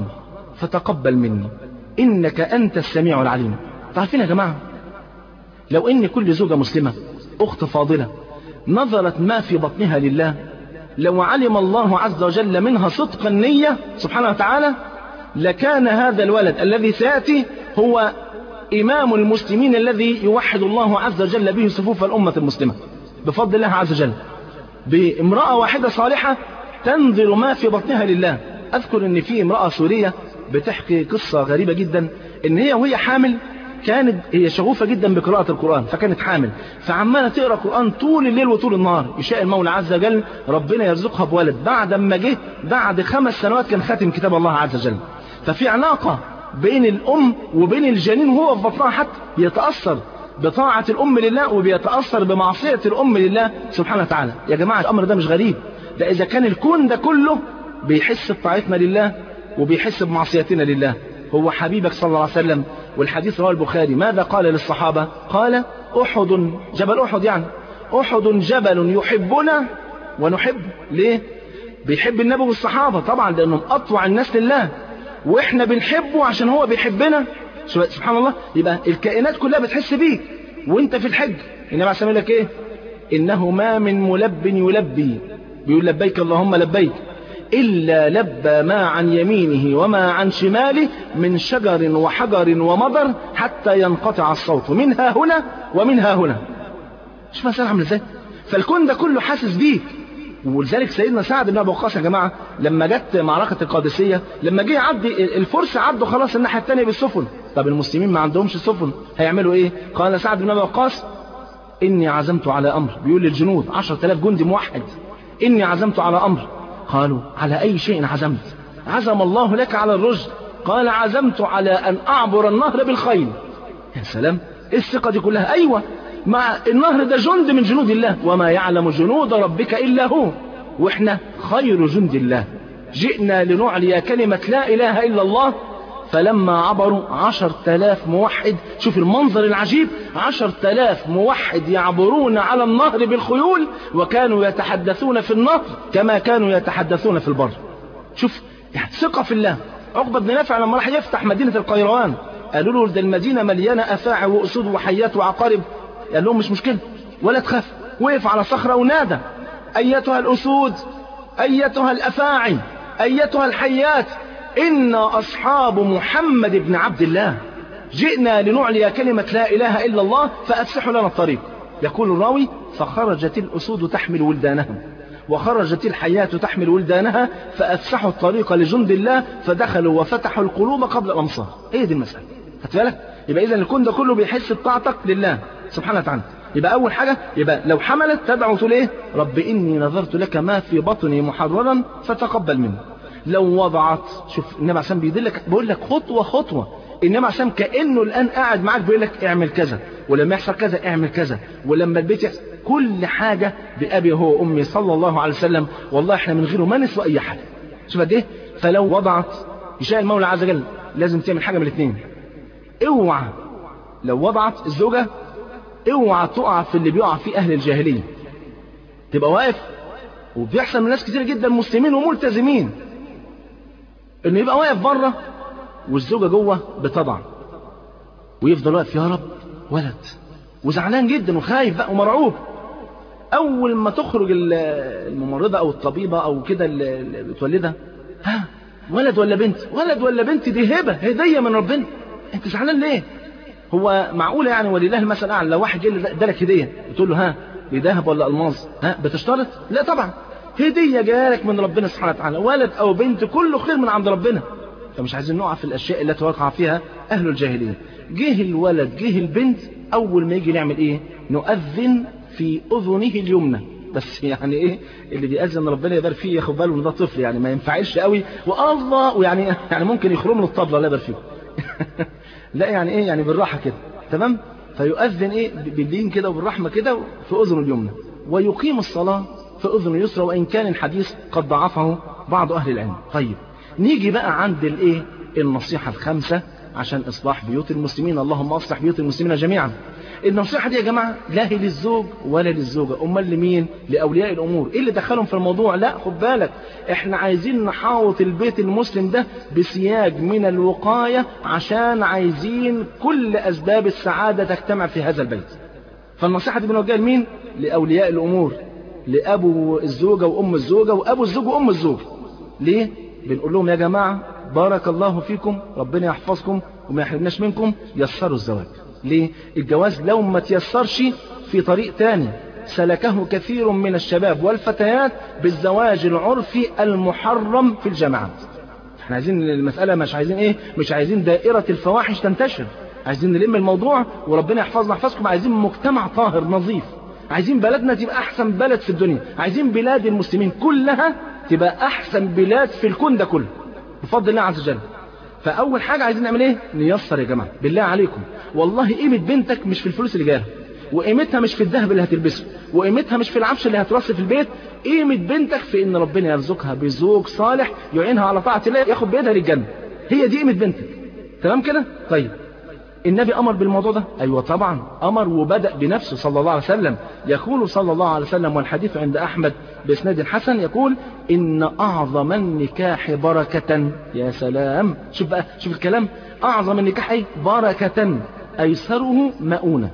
فتقبل مني إنك أنت السميع العليم. تعرفين يا جماعة لو إن كل زوجة مسلمة أخت فاضلة نظرت ما في بطنها لله، لو علم الله عز وجل منها صدق النية سبحانه وتعالى لكان هذا الولد الذي سيأتي هو إمام المسلمين الذي يوحد الله عز وجل به صفوف الأمة المسلمة بفضل الله عز وجل، بامرأة واحدة صالحة تنظر ما في بطنها لله. أذكر أن في امرأة سورية بتحكي قصة غريبة جدا، أن هي وهي حامل كانت هي شغوفة جدا بقراءة القرآن، فكانت حامل فعمالة تقرأ القرآن طول الليل وطول النهار، يشاء المولى عز وجل ربنا يرزقها بولد. بعد ما جه بعد 5 سنوات كان خاتم كتاب الله عز وجل. ففي علاقة بين الأم وبين الجنين وهو في بطنها، حتى يتأثر بطاعة الأم لله وبيتأثر بمعصية الأم لله سبحانه وتعالى. يا جماعة الأمر ده مش غريب، ده إذا كان الكون ده كله بيحس بطاعتنا لله وبيحس بمعصيتنا لله. هو حبيبك صلى الله عليه وسلم، والحديث رواه البخاري، ماذا قال للصحابة؟ قال أحد، جبل أحد يعني، أحد جبل يحبنا ونحب. ليه؟ بيحب النبي والصحابة طبعا لأنهم أطوع الناس لله، وإحنا بنحبه عشان هو بيحبنا. سبحان الله، يبقى الكائنات كلها بتحس بيك وانت في الحج. النبي عليه لك ايه؟ انه ما من ملب يلبي، بيقول لبيك اللهم لبيك، الا لبى ما عن يمينه وما عن شماله من شجر وحجر ومضر حتى ينقطع الصوت منها هنا ومنها هنا. شوف مسألة عامل ازاي؟ فالكون ده كله حاسس بيك. ولذلك سيدنا سعد بن ابي وقاص يا جماعه لما جت معركه القادسيه، لما جه يعدي الفرس عدوا خلاص الناحيه الثانيه بالسفن، طب المسلمين ما عندهمش سفن هيعملوا ايه؟ قال سعد بن ابي وقاص اني عزمت على امر، بيقول للجنود 10,000 جندي موحد، اني عزمت على امر. قالوا على اي شيء عزمت؟ عزم الله لك على الرشد. قال عزمت على ان اعبر النهر بالخيل. يا سلام، ايه الثقه دي كلها؟ ايوه مع النهر ده جند من جنود الله، وما يعلم جنود ربك إلا هو، وإحنا خير جند الله. جئنا لنعلي كلمة لا إله إلا الله، فلما عبروا 10,000 موحد، شوف المنظر العجيب، 10,000 موحد يعبرون على النهر بالخيول، وكانوا يتحدثون في النهر كما كانوا يتحدثون في البر. شوف يعني ثقة في الله. عقبة بن نافع لما راح يفتح مدينة القيروان قالوا له ده المدينة مليانة أفاعي وأسود وحيات وعقارب، قال لهم مش مشكلة ولا تخاف. وقف على صخرة ونادى أيتها الأسود أيتها الأفاعي أيتها الحيات، إنا أصحاب محمد بن عبد الله، جئنا لنعلي كلمة لا إله إلا الله فأفسحوا لنا الطريق. يقول الراوي فخرجت الأسود تحمل ولدانها وخرجت الحياة تحمل ولدانها فأفسحوا الطريق لجند الله فدخلوا وفتحوا القلوب قبل الأمصار. ايه دي المسألة؟ خدت بالك؟ يبقى إذا الكون ده كله بيحس بطاعتك لله سبحانه وتعالى. يبقى أول حاجة، يبقى لو حملت تدعو تقول إيه؟ رب إني نذرت لك ما في بطني محررا فتقبل مني. لو وضعت، شوف النبي عشان بيدلك، بيقول لك خطوة خطوة. النبي عشان كأنه الآن قاعد معاك بيقول لك اعمل كذا، ولما يحصل كذا اعمل كذا، ولما البيت يحصل كل حاجة بأبي هو أمي صلى الله عليه وسلم. والله احنا من غيره ما نسوى أي حاجة. شوف قد إيه؟ فلو وضعت يشاء المولى عز وجل لازم تعمل حاجة من الاثنين. اوعى لو وضعت الزوجة اوعى تقع في اللي بيقع فيه أهل الجاهلية، تبقى واقف، وبيحصل من ناس كتير جدا مسلمين وملتزمين انه يبقى واقف بره والزوجة جوه بتضع، ويفضل واقف يا رب ولد، وزعلان جدا وخايف بقى ومرعوب. اول ما تخرج الممرضة او الطبيبة او كده اللي بتولدها، ها ولد ولا بنت؟ ولد ولا بنت؟ دي هدية من ربنا، انت زعلان ليه؟ هو معقولة يعني ولله المثل الاعلى لو واحد جاي ادالك هدية بتقول له ها بذهب ولا الماظ؟ ها بتشترط؟ لا طبعا، هدية جالك من ربنا سبحانه وتعالى، ولد او بنت كله خير من عند ربنا. فمش عايزين نقع في الاشياء التي وقع فيها اهل الجاهلية. جه الولد جه البنت، اول ما يجي نعمل ايه؟ نؤذن في اذنه اليمنى. بس يعني ايه اللي بيأذن ربنا يبارك فيه ياخد باله ان ده طفل، يعني ما ينفعلش قوي والله، ويعني ممكن يخرم له الطبلة الله يبارك فيه. لا يعني ايه؟ يعني بالراحة كده، تمام؟ فيؤذن ايه؟ باللين كده وبالرحمة كده في اذنه اليمنى، ويقيم الصلاة في اذنه اليسرى، وان كان الحديث قد ضعفه بعض اهل العلم. طيب نيجي بقى عند الايه؟ النصيحة الخامسة عشان إصلاح بيوت المسلمين. اللهم أصلح بيوت المسلمين جميعا. النصيحة دي يا جماعة لا هي للزوج ولا للزوجة، أمال لمين؟ لأولياء الأمور. إيه اللي دخلهم في الموضوع؟ لا خد بالك، إحنا عايزين نحاوط البيت المسلم ده بسياج من الوقاية، عشان عايزين كل أسباب السعادة تجتمع في هذا البيت. فالنصيحة دي بنوجهها لمين؟ لأولياء الأمور، لأبو الزوجة وأم الزوجة وأبو الزوج وأم الزوج. ليه؟ بنقول لهم يا جماعة بارك الله فيكم، ربنا يحفظكم وما يحرمناش منكم، يسروا الزواج. ليه؟ الجواز لو ما تيسرش في طريق تاني سلكه كثير من الشباب والفتيات بالزواج العرفي المحرم في الجامعات. احنا عايزين المسألة مش عايزين ايه؟ مش عايزين دائرة الفواحش تنتشر، عايزين نلم الموضوع وربنا يحفظنا يحفظكم. عايزين مجتمع طاهر نظيف، عايزين بلدنا تبقى احسن بلد في الدنيا، عايزين بلاد المسلمين كلها تبقى احسن بلاد في الكون ده كله بفضل الله عز وجل. فاول حاجه عايزين نعمل ايه؟ نيسر يا جماعه بالله عليكم. والله قيمه بنتك مش في الفلوس اللي جايه، وقيمتها مش في الذهب اللي هتلبسه، وقيمتها مش في العفش اللي هترص في البيت. قيمه بنتك في ان ربنا يرزقها بزوج صالح يعينها على طاعه الله، ياخد بايدها للجنه. هي دي قيمه بنتك. تمام كده؟ طيب النبي أمر بالموضوع ده؟ أيوة طبعا أمر، وبدأ بنفسه صلى الله عليه وسلم. يقول صلى الله عليه وسلم، والحديث عند أحمد بإسناد حسن، يقول إن أعظم النكاح بركة. يا سلام، شوف بقى، شوف الكلام، أعظم النكاح إيه؟ بركة، أيسره مؤونة.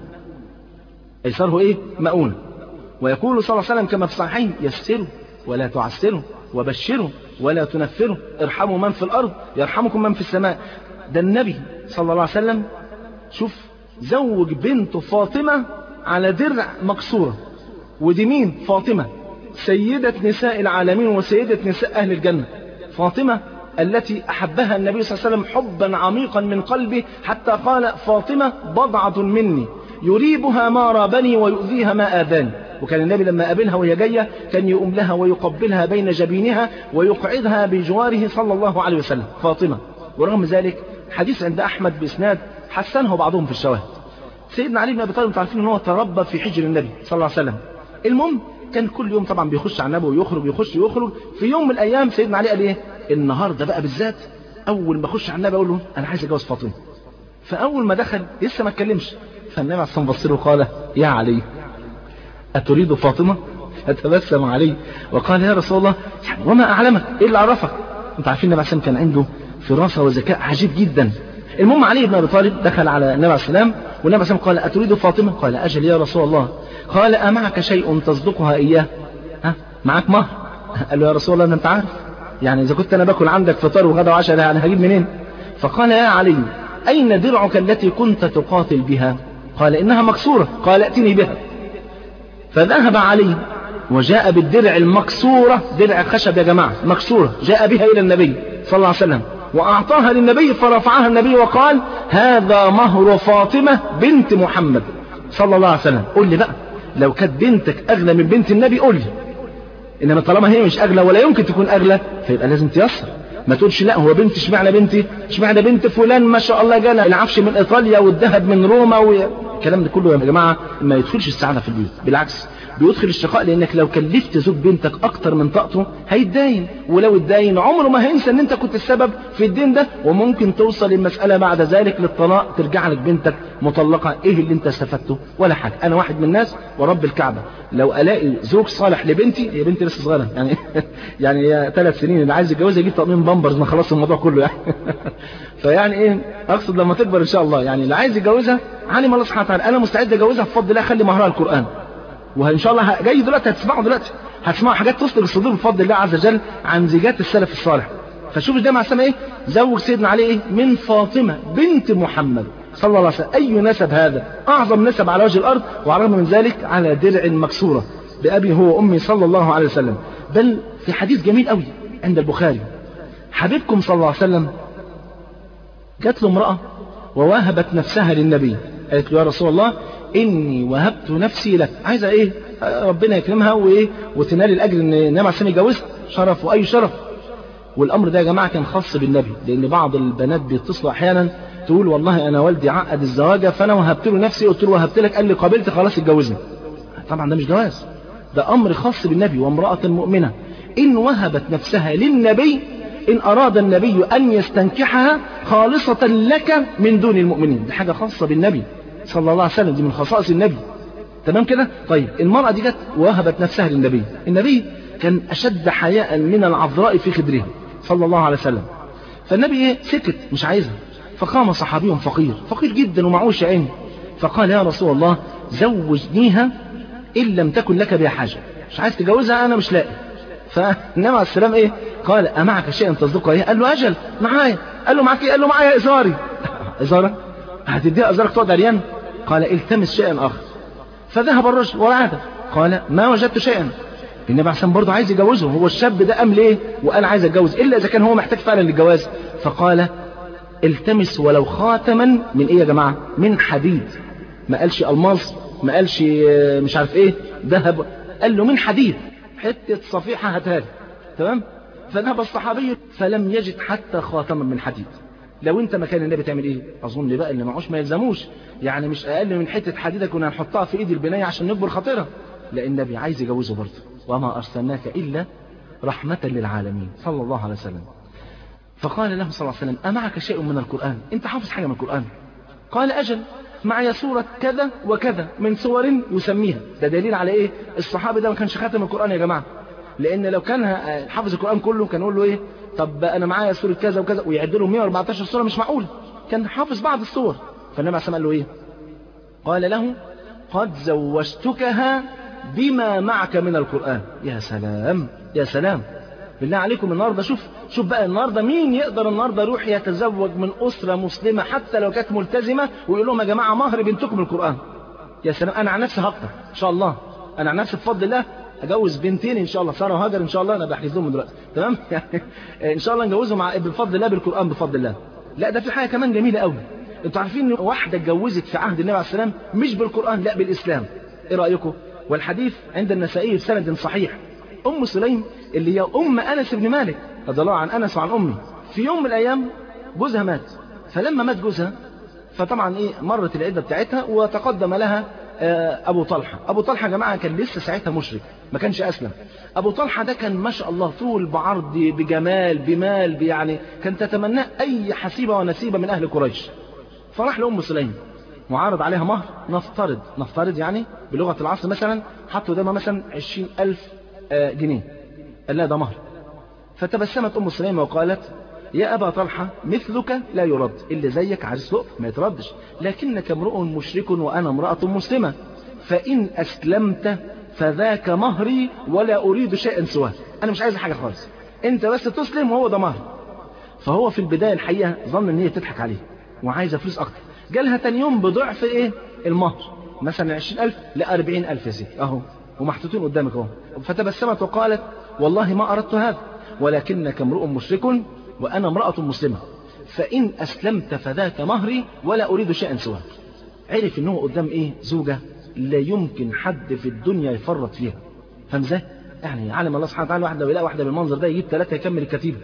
أيسره إيه؟ مؤونة. ويقول صلى الله عليه وسلم كما في الصحيحين يسروا ولا تعسروا، وبشروا ولا تنفروا، ارحموا من في الأرض يرحمكم من في السماء. ده النبي صلى الله عليه وسلم شوف زوج بنته فاطمة على درع مكسورة. ودي مين؟ فاطمة سيدة نساء العالمين وسيدة نساء أهل الجنة. فاطمة التي أحبها النبي صلى الله عليه وسلم حبا عميقا من قلبه، حتى قال فاطمة بضعة مني يريبها ما رابني ويؤذيها ما آذاني. وكان النبي لما قابلها وهي جاية كان يقوم لها ويقبلها بين جبينها ويقعدها بجواره صلى الله عليه وسلم، فاطمة. ورغم ذلك حديث عند أحمد بإسناد حسنه بعضهم في الشواهد، سيدنا علي بن ابي طالب عارفين ان هو تربى في حجر النبي صلى الله عليه وسلم. المهم كان كل يوم طبعا بيخش على النبي ويخرج يخرج. في يوم من الايام سيدنا علي قال ايه النهارده بقى بالذات اول ما اخش على النبي اقول له انا عايز اتجوز فاطمه. فاول ما دخل لسه ما اتكلمش، فالنبي عليه الصلاه والسلام بص له وقال يا علي اتريد فاطمه؟ فتبسم عليه وقال يا رسول الله يعني وما اعلمك، ايه اللي عرفك؟ انت عارفين النبي عليه الصلاه والسلام كان عنده فراسه وذكاء عجيب جدا. المهم علي بن ابي طالب دخل على النبي عليه السلام، والنبي عليه السلام قال اتريد فاطمه؟ قال اجل يا رسول الله. قال امعك شيء تصدقها اياه؟ معاك مهر؟ قال له يا رسول الله انت عارف يعني اذا كنت انا باكل عندك فطار وغدا وعشاء انا هجيب منين؟ فقال يا علي اين درعك التي كنت تقاتل بها؟ قال انها مكسوره. قال ائتني بها. فذهب علي وجاء بالدرع المكسوره، درع خشب يا جماعه مكسوره، جاء بها الى النبي صلى الله عليه وسلم واعطاها للنبي، فرفعها النبي وقال هذا مهر فاطمه بنت محمد صلى الله عليه وسلم. قل لي بقى لو كانت بنتك اغلى من بنت النبي قل لي، انما طالما هي مش اغلى ولا يمكن تكون اغلى فيبقى لازم تيسر. ما تقولش لا هو بنت اشمعنى بنتي، اشمعنى بنت فلان ما شاء الله جانا العفش من ايطاليا والذهب من روما الكلام ده كله يا جماعه ما يدخلش السعاده في البيوت، بالعكس بيدخل الشقاء، لانك لو كلفت زوج بنتك اكتر من طاقته هيتداين، ولو اتداين عمره ما هينسى ان انت كنت السبب في الدين ده، وممكن توصل المساله بعد ذلك للطلاق، ترجع لك بنتك مطلقه. ايه اللي انت استفدته؟ ولا حاجه. انا واحد من الناس ورب الكعبه لو الاقي زوج صالح لبنتي، هي بنتي لسه صغيره يعني يعني هي 3 سنين، اللي عايز يتجوزها يجيب طقمين بامبرز ما خلص الموضوع كله يعني فيعني ايه اقصد لما تكبر ان شاء الله، يعني اللي عايز يتجوزها علم الله سبحانه وتعالى انا مستعد اجوزها بفضل الله، خلي مهرها القران. وان شاء الله جاي دلوقتي هتسمعوا حاجات تصدق الصدور بفضل الله عز وجل عن زيجات السلف الصالح. فشوف ده مع السماء ايه زوج سيدنا علي ايه من فاطمه بنت محمد صلى الله عليه وسلم. اي نسب هذا؟ اعظم نسب على وجه الارض، وعلى الرغم من ذلك على درع مكسوره بابي هو وامي صلى الله عليه وسلم. بل في حديث جميل قوي عند البخاري حبيبكم صلى الله عليه وسلم جات له امراه ووهبت نفسها للنبي، قالت له يا رسول الله إني وهبت نفسي لك، عايزة إيه ربنا يكرمها وإيه وتنال الأجر إن النبي عليه السلام يجوزها، شرف وأي شرف. والأمر ده يا جماعة كان خاص بالنبي، لأن بعض البنات بيتصلوا أحيانا تقول والله أنا والدي عقد الزواجة فأنا وهبت له نفسي، قلت له وهبت لك، قال لي قابلت خلاص اتجوزني. طبعا ده مش جواز، ده أمر خاص بالنبي. وامرأة مؤمنة إن وهبت نفسها للنبي إن أراد النبي أن يستنكحها خالصة لك من دون المؤمنين، دي حاجة خاصة بالنبي صلى الله عليه وسلم، دي من خصائص النبي. تمام كده؟ طيب المرأة دي جت وهبت نفسها للنبي، النبي كان أشد حياء من العذراء في خدره صلى الله عليه وسلم. فالنبي ايه سكت مش عايزها. فقام صحابي فقير جدا ومعوش عين، فقال يا رسول الله زوجنيها إن لم تكن لك بها حاجة، مش عايز تجوزها أنا مش لاقي. فالنبي عليه السلام ايه قال أمعك شيئا تصدقه ايه؟ قال له أجل معايا. قال له معاك ايه؟ قال له معايا إزاري. إزارة؟ هتديها إزارك تقعد عريان؟ قال التمس شيئا آخر. فذهب الرجل وعاد قال ما وجدت شيئا. النبي عليه السلام برضه عايز يجوزه، هو الشاب ده قام ليه وقال عايز اتجوز الا اذا كان هو محتاج فعلا للجواز. فقال التمس ولو خاتما من ايه يا جماعه؟ من حديد. ما قالش الماس، ما قالش مش عارف ايه ذهب، قال له من حديد، حته صفيحه هاتها لي. تمام؟ فذهب الصحابي فلم يجد حتى خاتما من حديد. لو انت مكان النبي تعمل ايه؟ اظن بقى اللي معوش ما يلزموش، يعني مش اقل من حته حديده كنا هنحطها في ايد البنايه عشان نكبر خاطرها. لا النبي عايز يجوزه برضه، وما ارسلناك الا رحمه للعالمين صلى الله عليه وسلم. فقال له صلى الله عليه وسلم امعك شيء من القران؟ انت حافظ حاجه من القران؟ قال اجل معي سوره كذا وكذا من سور يسميها. ده دليل على ايه؟ الصحابي ده ما كانش خاتم القران يا جماعه، لان لو كان حافظ القران كله كان يقول له ايه طب انا معايا سوره كذا وكذا ويعد له 114 سوره، مش معقول. كان حافظ بعض السور. فالنبي عليه الصلاه والسلام قال له ايه؟ قال له قد زوجتكها بما معك من القرآن. يا سلام يا سلام بالله عليكم. النهارده شوف بقى النهارده مين يقدر النهارده يروح يتزوج من أسرة مسلمة حتى لو كانت ملتزمة ويقول لهم يا جماعة مهر بنتكم القرآن؟ يا سلام. أنا عن نفسي هقدر إن شاء الله، أنا عن نفسي بفضل الله أجوز بنتين إن شاء الله، سارة وهاجر إن شاء الله، أنا بحجز لهم دلوقتي. تمام يعني إن شاء الله نجوزهم بفضل الله بالقرآن بفضل الله. لا ده في حاجة كمان جميلة قوي. انتوا عارفين ان واحدة اتجوزت في عهد النبي عليه السلام مش بالقرآن لا بالإسلام. ايه رأيكم؟ والحديث عند النسائي بسند صحيح. أم سليم اللي هي أم أنس بن مالك رضي الله عن أنس وعن أمي، في يوم من الأيام جوزها مات. فلما مات جوزها فطبعا مرت العدة بتاعتها وتقدم لها أبو طلحة. أبو طلحة يا جماعة كان لسه ساعتها مشرك، ما كانش أسلم. أبو طلحة ده كان ما شاء الله طول بعرض بجمال بمال، يعني كان تتمناه أي حسيبة ونسيبة من أهل قريش. فراح لأم سليم وعرض عليها مهر، نفترض يعني بلغة العصر مثلا حطوا قدامها مثلا 20,000 جنيه، قال لها ده مهر. فتبسمت أم سليم وقالت يا أبا طلحة مثلك لا يرد، اللي زيك عايز لقطة ما يتردش، لكنك امرؤ مشرك وأنا امرأة مسلمة، فإن أسلمت فذاك مهري ولا أريد شيئا سواه، أنا مش عايز حاجة خالص، أنت بس تسلم وهو ده مهر. فهو في البداية الحقيقة ظن ان هي تضحك عليه وعايزة فلوس أكتر. جالها تاني يوم بضعف المهر، مثلا 20,000 ل40,000 يا سيدي أهو، ومحطوطين قدامك أهو. فتبسمت وقالت والله ما أردت هذا، ولكنك امرؤ مشرك وأنا امرأة مسلمة، فإن أسلمت فذاك مهري ولا أريد شيئا سواه. عرف إنه قدام زوجة لا يمكن حد في الدنيا يفرط فيها. فاهم ازاي؟ يعني علم الله سبحانه وتعالى واحدة ويلاقي واحدة بالمنظر ده يجيب 3 يكمل الكتيبة.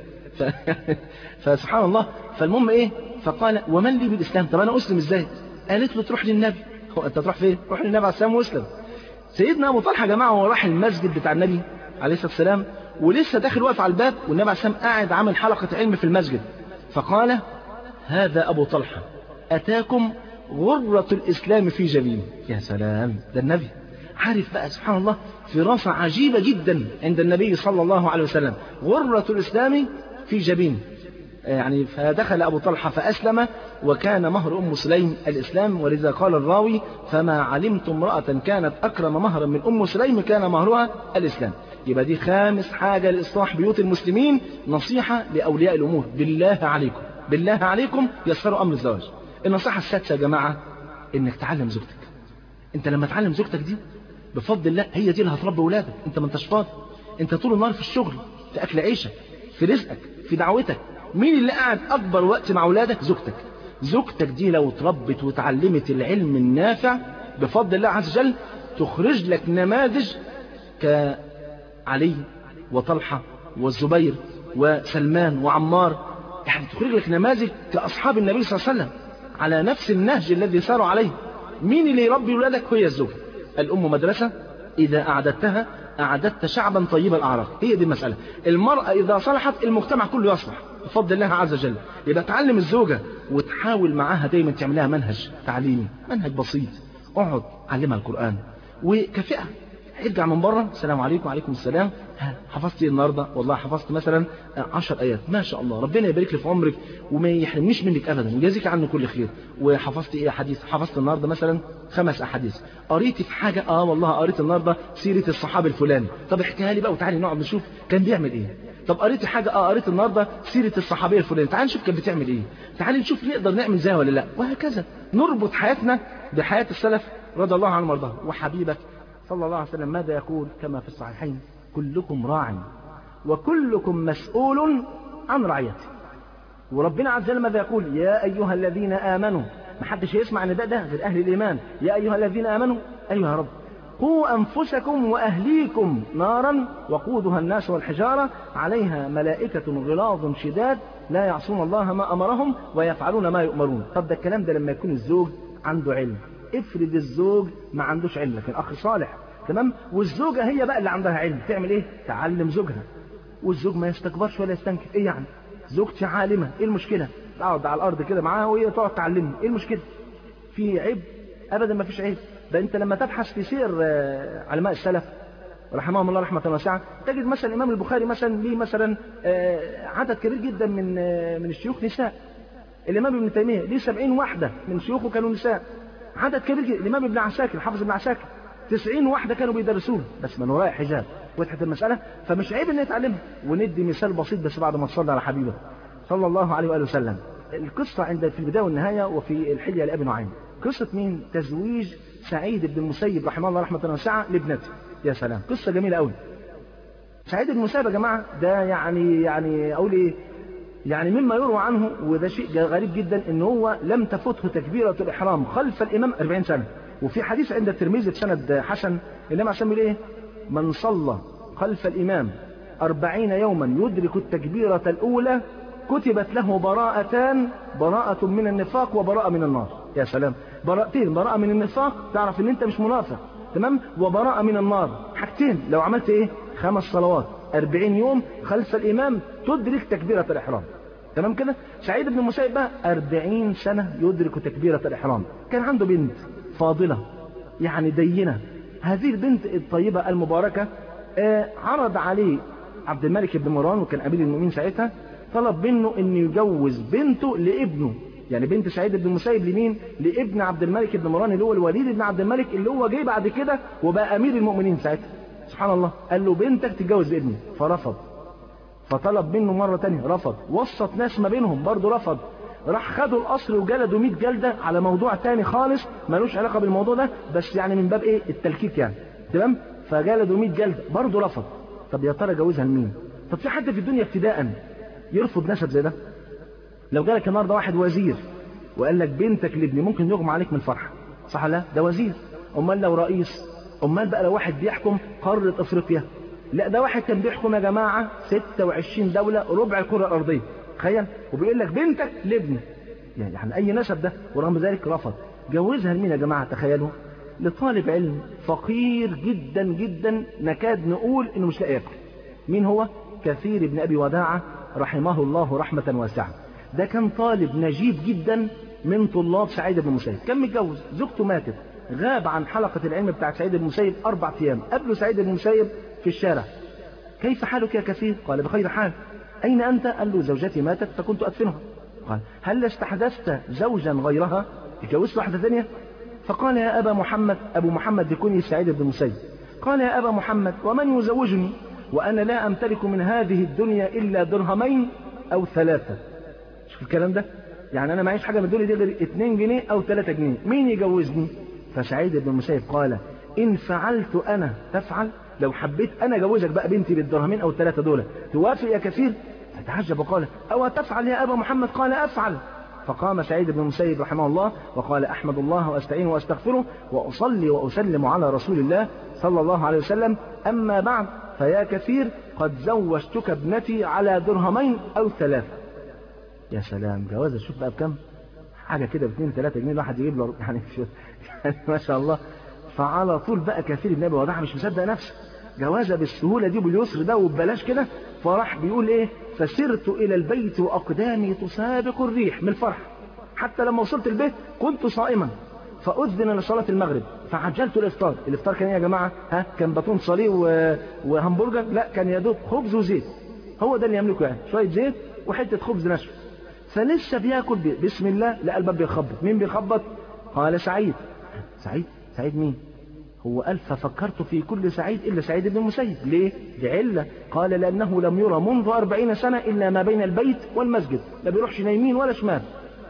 فسبحان الله. فالمهم فقال ومن لي بالإسلام؟ طب أنا أسلم إزاي؟ قالت له تروح للنبي. هو أنت تروح فين؟ روح للنبي عليه السلام واسلم. سيدنا أبو طلحة يا جماعة هو راح المسجد بتاع النبي عليه الصلاة والسلام، ولسه داخل واقف على الباب، والنبي عليه السلام قاعد عامل حلقة علم في المسجد. فقال هذا أبو طلحة أتاكم غرة الإسلام في جبين. يا سلام، ده النبي عارف بقى سبحان الله فراسة عجيبة جدا عند النبي صلى الله عليه وسلم، غرة الإسلام في جبين. يعني فدخل أبو طلحة فأسلم، وكان مهر أم سليم الإسلام، ولذا قال الراوي فما علمت امرأة كانت أكرم مهرا من أم سليم كان مهرها الإسلام. يبقى دي خامس حاجة لإصلاح بيوت المسلمين، نصيحة لأولياء الأمور، بالله عليكم يسروا أمر الزواج. النصيحة السادسة يا جماعة إنك تعلم زوجتك. أنت لما تعلم زوجتك دي بفضل الله هي دي اللي هتربي ولادك. أنت ما انتش فاضي، أنت طول النهار في الشغل، في أكل عيشك، في رزقك، في دعوتك. مين اللي قاعد أكبر وقت مع ولادك؟ زوجتك دي لو تربت وتعلمت العلم النافع بفضل الله عز وجل تخرج لك نماذج كعلي وطلحة والزبير وسلمان وعمار، يعني تخرج لك نماذج كأصحاب النبي صلى الله عليه وسلم على نفس النهج الذي ساروا عليه. مين اللي يربي ولادك؟ هي الزوجة. الأم مدرسة إذا أعددتها أعددت شعبا طيب الأعراق. هي دي المسألة. المرأة إذا صلحت المجتمع كله يصلح بفضل الله عز وجل. يبقى تعلم الزوجة وتحاول معاها دايما تعملها منهج تعليمي، منهج بسيط. اقعد علمها القرآن وكافئها. ارجع من بره السلام عليكم وعليكم السلام، حفظت ايه النهارده؟ والله حفظت مثلا 10 آيات، ما شاء الله، ربنا يبارك لي في عمرك وما يحرمنيش منك ابدا ويجازيك عنه كل خير. وحفظت ايه حديث؟ حفظت النهارده مثلا 5 أحاديث. قريتي في حاجه؟ والله قريت النهارده سيره الصحابي الفلاني. طب احكيها لي بقى وتعالي نقعد نشوف كان بيعمل ايه. طب قريتي حاجه؟ قريت النهارده سيره الصحابيه الفلاني، تعالي نشوف كان بتعمل ايه، تعالي نشوف نقدر نعمل زيها ولا لا، وهكذا نربط حياتنا بحياه السلف رضي الله عنهم وارضاهم. وحبيبك صلى الله عليه وسلم ماذا يقول كما في الصحيحين؟ كلكم راع وكلكم مسؤول عن رعيته. وربنا عز وجل ماذا يقول؟ يا أيها الذين آمنوا، ما حدش يسمع النداء ده غير أهل الإيمان. يا أيها الذين آمنوا، أيها رب، قوا أنفسكم وأهليكم نارا وقودها الناس والحجارة عليها ملائكة غلاظ شداد لا يعصون الله ما أمرهم ويفعلون ما يؤمرون. طب ده الكلام ده لما يكون الزوج عنده علم. افرض الزوج ما عندوش علم لكن أخ صالح، تمام، والزوجة هي بقى اللي عندها علم، تعمل ايه؟ تعلم زوجها. والزوج ما يستكبرش ولا يستنكف. ايه يعني زوجتي عالمة، ايه المشكلة؟ اقعد على الارض كده معاها وهي تقعد تعلمني، ايه المشكلة؟ في عيب؟ ابدا ما فيش عيب. ده انت لما تبحث في سير علماء السلف رحمهم الله رحمة واسعة تجد مثلا الامام البخاري مثلا ليه مثلا عدد كبير جدا من الشيوخ نساء. الامام ابن تيمية ليه 70 واحدة من شيوخه كانوا نساء. عدد كبير جدا. الامام ابن عساكر، حافظ ابن عساكر 90 واحدة كانوا بيدرسون بس من وراء حجاب. وضحت المسألة؟ فمش عيب ان يتعلمها. وندي مثال بسيط بس بعد ما تصلي على حبيبه صلى الله عليه وآله وسلم. القصة في البداية والنهاية وفي الحلية لأبي نعيم. قصة مين؟ تزويج سعيد بن المسيب رحمه الله رحمة واسعة لابنته. يا سلام، قصة جميلة قوي. سعيد بن المسيب يا جماعة ده يعني أقول إيه؟ يعني مما يروى عنه، وده شيء غريب جدا، إن هو لم تفته تكبيرة الإحرام خلف الإمام 40 سنة. وفي حديث عند الترمذي بسند حسن الإمام عشان يقول إيه؟ من صلى خلف الإمام 40 يوما يدرك التكبيرة الأولى كتبت له براءتان، براءة من النفاق وبراءة من النار. يا سلام، براءتين، براءة من النفاق تعرف ان انت مش منافق، تمام، وبراءة من النار. حاجتين لو عملت ايه؟ 5 صلوات 40 يوم خلف الامام تدرك تكبيرة الاحرام. تمام كده. سعيد بن المسيب بقى 40 سنة يدرك تكبيرة الاحرام. كان عنده بنت فاضلة يعني دينة. هذه البنت الطيبة المباركة عرض عليه عبد الملك بن مروان، وكان امير المؤمنين ساعتها، طلب منه ان يجوز بنته لابنه، يعني بنت سعيد بن المسيب لمين؟ لابن عبد الملك بن مروان اللي هو الوليد بن عبد الملك اللي هو جه بعد كده وبقى امير المؤمنين ساعتها. سبحان الله. قال له بنتك تتجوز ابني، فرفض. فطلب منه مرة تانية، رفض. وسط ناس ما بينهم برضه رفض. راح خدوا القصر وجلدوا 100 جلدة على موضوع تاني خالص ملوش علاقة بالموضوع ده، بس يعني من باب ايه؟ التلكيك يعني. تمام. فجلدوا 100 جلدة برضه رفض. طب يا ترى جوزها لمين؟ طب في حد في الدنيا ابتداء يرفض نسب زي ده؟ لو جالك النهارده واحد وزير وقال لك بنتك لابني، ممكن يغمى عليك من الفرحة، صح لا؟ ده وزير. امال لو رئيس؟ امال بقى لو واحد بيحكم قارة افريقيا؟ لا ده واحد كان بيحكم يا جماعة 26 دولة ربع الكرة الارضية، تخيل، وبيقول لك بنتك لابني، يعني اي نسب ده؟ ورغم ذلك رفض. جوزها لمين يا جماعة؟ تخيلوا، لطالب علم فقير جدا جدا، نكاد نقول انه مش لاقي ياكل. مين هو؟ كثير بن ابي وداعة رحمه الله رحمة واسعة. ده كان طالب نجيب جدا من طلاب سعيد بن المسيب، كان متجوز، زوجته ماتت، غاب عن حلقة العلم بتاعت سعيد بن المسيب 4 أيام. قابله سعيد بن المسيب في الشارع، كيف حالك يا كثير؟ قال بخير حال. أين أنت؟ قال له زوجتي ماتت فكنت أدفنها. قال هل استحدثت زوجا غيرها؟ اتجوزت واحدة ثانية؟ فقال يا أبا محمد، أبو محمد يكون سعيد بن المسيب، قال يا أبا محمد ومن يزوجني وأنا لا أمتلك من هذه الدنيا إلا درهمين أو 3. شوف الكلام ده، يعني أنا معيش حاجة من الدنيا دي غير 2 جنيه أو 3 جنيه، مين يجوزني؟ فسعيد بن المسيب قال إن فعلت أنا تفعل، لو حبيت أنا أجوزك بقى بنتي بالدرهمين أو 3 دول، توافق يا كثير؟ فتعجب وقال أو تفعل يا أبا محمد؟ قال أفعل. فقام سعيد بن المسيب رحمه الله وقال أحمد الله وأستعينه وأستغفره وأصلي وأسلم على رسول الله صلى الله عليه وسلم، أما بعد فيا كثير قد زوجتك ابنتي على درهمين أو 3. يا سلام، جوازة شوف بقى بكم؟ حاجة كده ب2 3 جنيه الواحد يجيب له يعني ما شاء الله. فعلى طول بقى كثير بن ابي وداعة مش مصدق نفسه، جوازة بالسهولة دي وباليسر ده وببلاش كده. فراح بيقول ايه؟ فسرت الى البيت واقدامي تسابق الريح من الفرح، حتى لما وصلت البيت كنت صائما، فأذن لصلاة المغرب فعجلت الإفطار. الإفطار كان ايه يا جماعة؟ كان بطون صليب وهمبرجر؟ لا، كان يدوب خبز وزيت، هو ده اللي يملكه، يعني شوية زيت وحتة خبز نشف. فلسه بياكل بسم الله لقى الباب بيخبط. مين بيخبط؟ قال سعيد. سعيد؟ سعيد مين؟ هو قال ففكرت في كل سعيد إلا سعيد بن المسيب. ليه؟ لعلة. قال لأنه لم يرى منذ 40 سنة إلا ما بين البيت والمسجد، لا بيروحش يمين ولا شمال.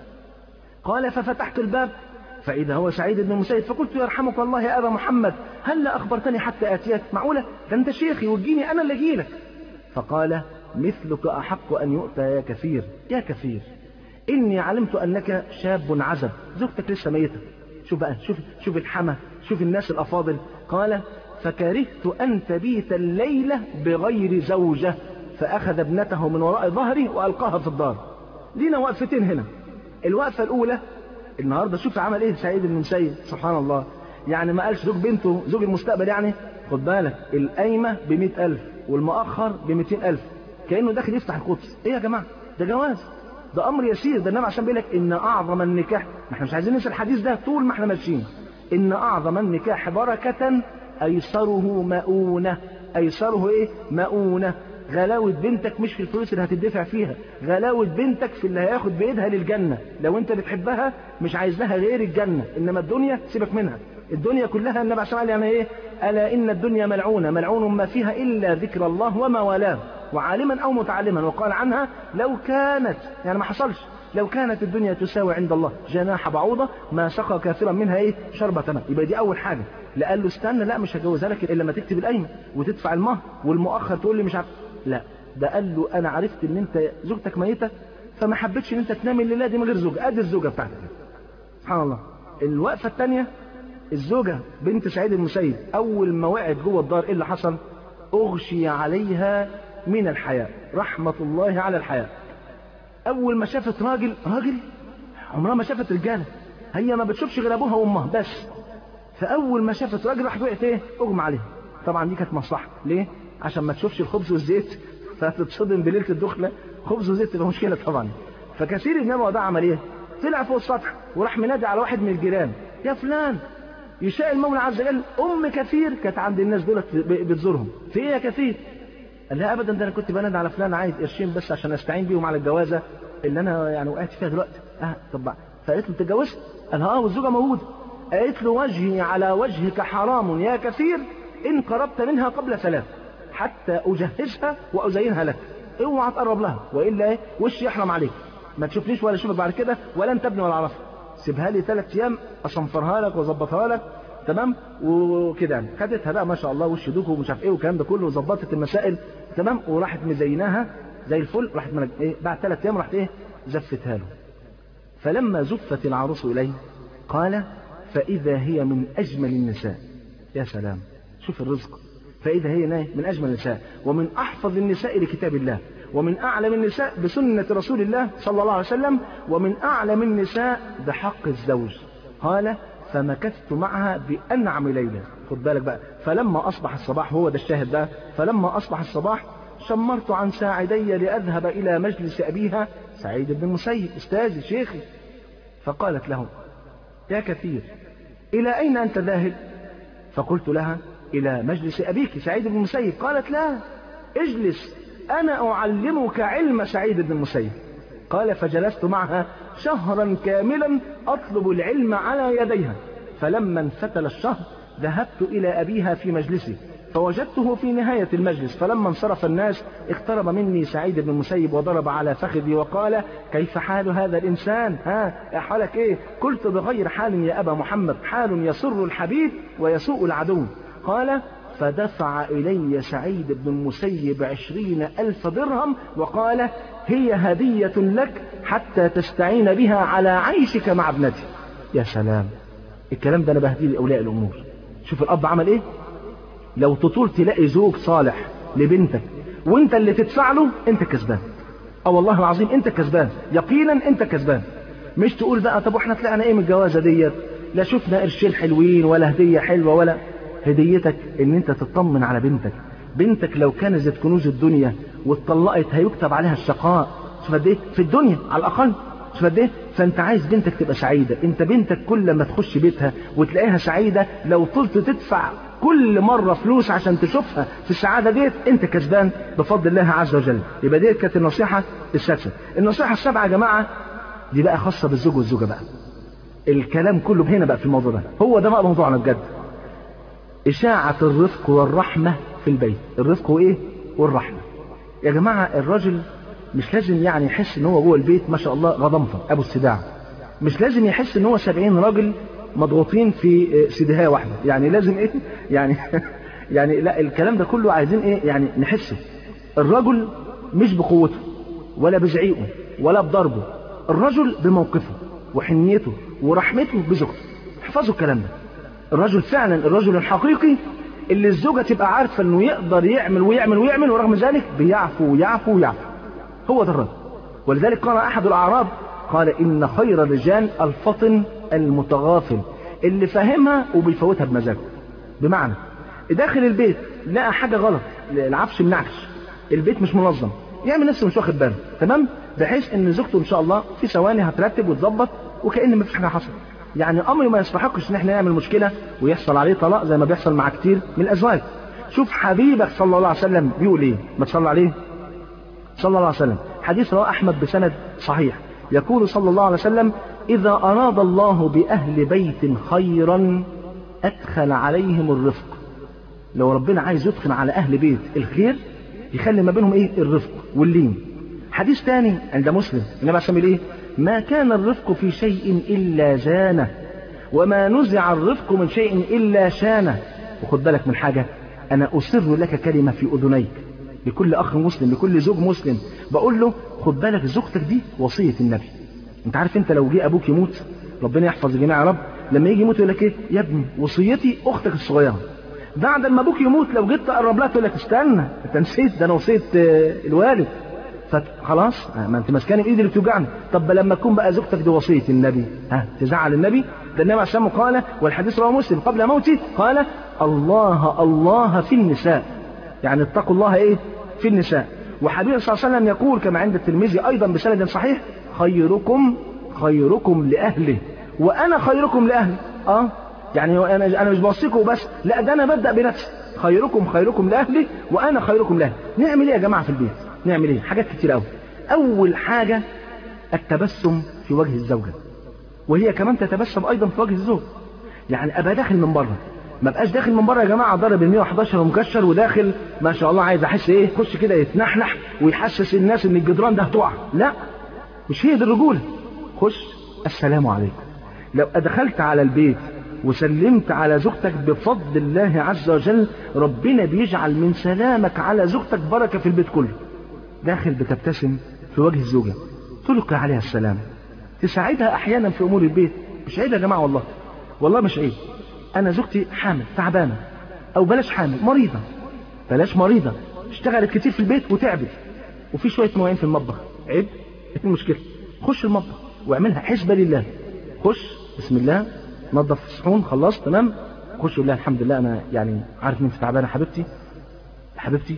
قال ففتحت الباب فإذا هو سعيد بن المسيب، فقلت يرحمك الله يا أبا محمد هل أخبرتني حتى آتيك؟ معقولة؟ ده أنت شيخي وتجيني أنا اللي أجيلك. فقال مثلك أحق أن يؤتى يا كثير. يا كثير إني علمت أنك شاب عزب، زوجتك لسه ميتة. شوف بقى، شوف الحمى، شوف الناس الأفاضل. قال فكرهت أن تبيت الليلة بغير زوجة، فأخذ ابنته من وراء ظهري وألقاها في الدار. لينا وقفتين هنا. الوقفة الأولى النهاردة، شوف عمل إيه سعيد بن المسيب، سبحان الله. يعني ما قالش زوج بنته زوج المستقبل، يعني خد بالك القايمة ب100,000 والمؤخر ب200,000، كأنه داخل يفتح القدس. إيه يا جماعة؟ ده جواز، ده أمر يسير. ده النبي عشان بيقول لك إن أعظم النكاح، ما احنا مش عايزين ننسى الحديث ده طول ما احنا ماشيين، إن أعظم النكاح بركة أيسره مؤونة. أيسره إيه؟ مؤونة. غلاوة بنتك مش في الفلوس اللي هتدفع فيها، غلاوة بنتك في اللي هياخد بإيدها للجنة. لو أنت بتحبها مش عايز لها غير الجنة، إنما الدنيا سيبك منها. الدنيا كلها النبي عشان قال يعني إيه؟ ألا إن الدنيا ملعونة، ملعون ما فيها إلا ذكر الله وما والاه، وعالما أو متعلما. وقال عنها لو كانت، يعني ما حصلش، لو كانت الدنيا تساوي عند الله جناح بعوضة ما سقى كافرا منها ايه؟ شربة ماء. يبقى دي اول حاجة. لا قال له استنى، لا مش هجوزها لك الا لما تكتب القايمة وتدفع المهر والمؤخر تقول لي مش عارف. لا، ده قال له انا عرفت ان انت زوجتك ميتة فما حبيتش ان انت تنام الليلة دي من غير زوجة. ادي الزوجة بتاعتك. سبحان الله. الوقفة الثانية، الزوجة بنت سعيد المسيب اول ما وقعت جوه الدار ايه اللي حصل؟ اغشي عليها من الحياء، رحمة الله على الحياء. اول ما شافت راجل عمرها ما شافت رجالة، هي ما بتشوفش غير ابوها وامها بس. فاول ما شافت راجل راحت وقعت ايه، اغمى عليها. طبعا دي كانت مصلحه، ليه؟ عشان ما تشوفش الخبز والزيت فتتصدم بليله الدخله، خبز وزيت تبقى مشكله طبعا. فكثير من الناس ده عمل ايه؟ طلع فوق السطح وراح منادي على واحد من الجيران، يا فلان، يشاء المولى عز وجل ام كثير كانت عند الناس دولت بتزورهم، في ايه يا كثير؟ قال لها ابدا، ده انا كنت بنادي على فلان عايز قرشين بس عشان استعين بيهم على الجوازه اللي انا يعني وقعت فيها دلوقتي. طب فقالت له انت اتجوزت؟ قال لها والزوجه موجوده. قالت له وجهي على وجهك حرام يا كثير ان قربت منها قبل 3 حتى اجهزها وازينها لك، اوعى تقرب لها والا ايه وشي يحرم عليك، ما تشوفنيش ولا اشوفك بعد كده ولا انت ابني ولا اعرفك، سيبها لي 3 ايام اصنفرها لك واظبطها لك تمام وكده يعني. خدتها بقى ما شاء الله وش دوك ومش عارف ايه والكلام ده كله وظبطت المسائل تمام وراحت مزيناها زي الفل. راحت ايه بعد 3 ايام راحت ايه زفتها له. فلما زفت العروس اليه قال فاذا هي من اجمل النساء. يا سلام، شوف الرزق. فاذا هي من اجمل النساء ومن احفظ النساء لكتاب الله ومن اعلم النساء بسنه رسول الله صلى الله عليه وسلم ومن اعلم النساء بحق الزوج. قال فمكثت معها بأنعم ليلة. خد بالك بقى، فلما أصبح الصباح، هو ده الشاهد ده، فلما أصبح الصباح شمرت عن ساعدي لأذهب إلى مجلس أبيها سعيد بن المسيب أستاذي شيخي. فقالت له يا كثير إلى أين أنت ذاهب؟ فقلت لها إلى مجلس أبيك سعيد بن المسيب. قالت لا اجلس أنا أعلمك علم سعيد بن المسيب. قال فجلست معها شهرا كاملا أطلب العلم على يديها. فلما انفتل الشهر ذهبت إلى أبيها في مجلسي فوجدته في نهاية المجلس. فلما انصرف الناس اقترب مني سعيد بن المسيب وضرب على فخذي وقال كيف حال هذا الإنسان؟ حالك إيه؟ قلت بغير حال يا أبا محمد، حال يسر الحبيب ويسوء العدو. قال فدفع إلي سعيد بن المسيب 20,000 درهم وقال هي هدية لك حتى تستعين بها على عيشك مع ابنتي. يا سلام، الكلام ده أنا بهديه لأولياء الأمور. شوف الأب عمل إيه؟ لو تطول تلاقي زوج صالح لبنتك وانت اللي تدفع له انت كسبان. والله العظيم انت كسبان، يقينا انت كسبان. مش تقول بقى طب واحنا طلعنا ايه من الجوازة ديت، لا شفنا قرشين حلوين ولا هدية حلوة ولا. هديتك ان انت تطمن على بنتك. بنتك لو كنزت كنوز الدنيا واتطلقت هيكتب عليها الشقاء. شوف قد ايه في الدنيا على الاقل، شوف قد ايه. فانت عايز بنتك تبقى سعيده. انت بنتك كل ما تخش بيتها وتلاقيها سعيده، لو طلت تدفع كل مره فلوس عشان تشوفها في السعاده ديت انت كسبان بفضل الله عز وجل. يبقى ديت كانت النصيحه السادسه. النصيحه السابعه يا جماعه دي بقى خاصه بالزوج والزوجه بقى. الكلام كله هنا بقى في الموضوع ده، هو ده بقى موضوعنا بجد. إشاعة الرفق والرحمة في البيت. الرفق وإيه؟ والرحمة. يا جماعة الرجل مش لازم يعني يحس إن هو جوه البيت ما شاء الله غضنفر أبو السداع. مش لازم يحس إن هو 70 راجل مضغوطين في سدهاية واحدة. يعني لازم إيه؟ يعني لا، الكلام ده كله عايزين إيه؟ يعني نحسه. الرجل مش بقوته ولا بزعيقه ولا بضربه. الرجل بموقفه وحنيته ورحمته بزوجته. احفظوا الكلام ده. الرجل فعلا الرجل الحقيقي اللي الزوجة تبقى عارفة انه يقدر يعمل ويعمل ويعمل ورغم ذلك بيعفو ويعفو ويعفو. هو ده الرجل. ولذلك قال احد الاعراب قال ان خير الرجال الفطن المتغافل، اللي فاهمها وبيفوتها بمزاجه. بمعنى داخل البيت لقى حاجة غلط، العفش منعكش، البيت مش منظم، يعمل نفسه مش واخد باله تمام، بحيث ان زوجته ان شاء الله في ثواني هترتب وتظبط وكأن ما فيش حاجة حصلت. يعني امر ما يستحقش ان احنا نعمل مشكلة ويحصل عليه طلاق زي ما بيحصل مع كتير من الازواج. شوف حبيبك صلى الله عليه وسلم بيقول ايه، ما تصلى عليه صلى الله عليه وسلم. حديث رواه احمد بسند صحيح. يقول صلى الله عليه وسلم اذا اراد الله باهل بيت خيرا ادخل عليهم الرفق. لو ربنا عايز يدخل على اهل بيت الخير يخلي ما بينهم ايه؟ الرفق واللين. حديث ثاني عند مسلم النبي عليه الصلاه والسلام ايه؟ ما كان الرفق في شيء إلا زانه وما نزع الرفق من شيء إلا شانه. وخد بالك من حاجة، أنا أسر لك كلمة في أذنيك لكل أخ مسلم لكل زوج مسلم، بقول له خد بالك زوجتك دي وصية النبي. أنت عارف أنت لو جه أبوك يموت، ربنا يحفظ الجميع يا رب، لما يجي يموت يقول لك إيه؟ يا ابني وصيتي أختك الصغيرة. بعد ما أبوك يموت لو جيت تقرب لها تقول لك استنى أنت نسيت، ده أنا وصية الوالد. خلاص ما انت ماسكاني بايدي اللي بتوجعني. طب لما تكون بقى زوجتك دي وصيه النبي، تزعل النبي؟ ده النبي عليه الصلاه والسلام قال، والحديث رواه مسلم قبل موته، قال الله الله في النساء، يعني اتقوا الله ايه في النساء. وحبيب صلى الله عليه وسلم يقول كما عند الترمذي ايضا بسند صحيح، خيركم لاهله وانا خيركم لاهلي. يعني انا مش بوصيكم بس، لا ده انا ببدا بنفسي، خيركم لاهلي وانا خيركم لاهلي. نعمل ايه يا جماعه في البيت؟ نعمل ايه؟ حاجات كتير قوي. اول حاجه التبسم في وجه الزوجه، وهي كمان تتبسم ايضا في وجه الزوج. يعني ابقى داخل من بره، ما بقاش داخل من بره يا جماعه ضارب ال 111 ومكشر وداخل ما شاء الله عايز احس ايه، خش كده يتنحنح ويحسس الناس ان الجدران ده هتقع. لا، مش هي دي الرجوله. خش السلام عليكم. لو دخلت على البيت وسلمت على زوجتك بفضل الله عز وجل، ربنا بيجعل من سلامك على زوجتك بركه في البيت كله. داخل بتبتسم في وجه الزوجه، تلقي عليها السلام، تساعدها احيانا في امور البيت. مش عيب يا جماعه، والله مش عيب. انا زوجتي حامل تعبانه، او بلاش حامل، مريضه، اشتغلت كتير في البيت وتعبت، وفي شويه مواعين في المطبخ، عيب؟ ايه المشكله؟ خش المطبخ واعملها حسبه لله. خش بسم الله، نظف الصحون، خلصت تمام، خش قول لها الحمد لله انا يعني عارف ان انت تعبانه حبيبتي،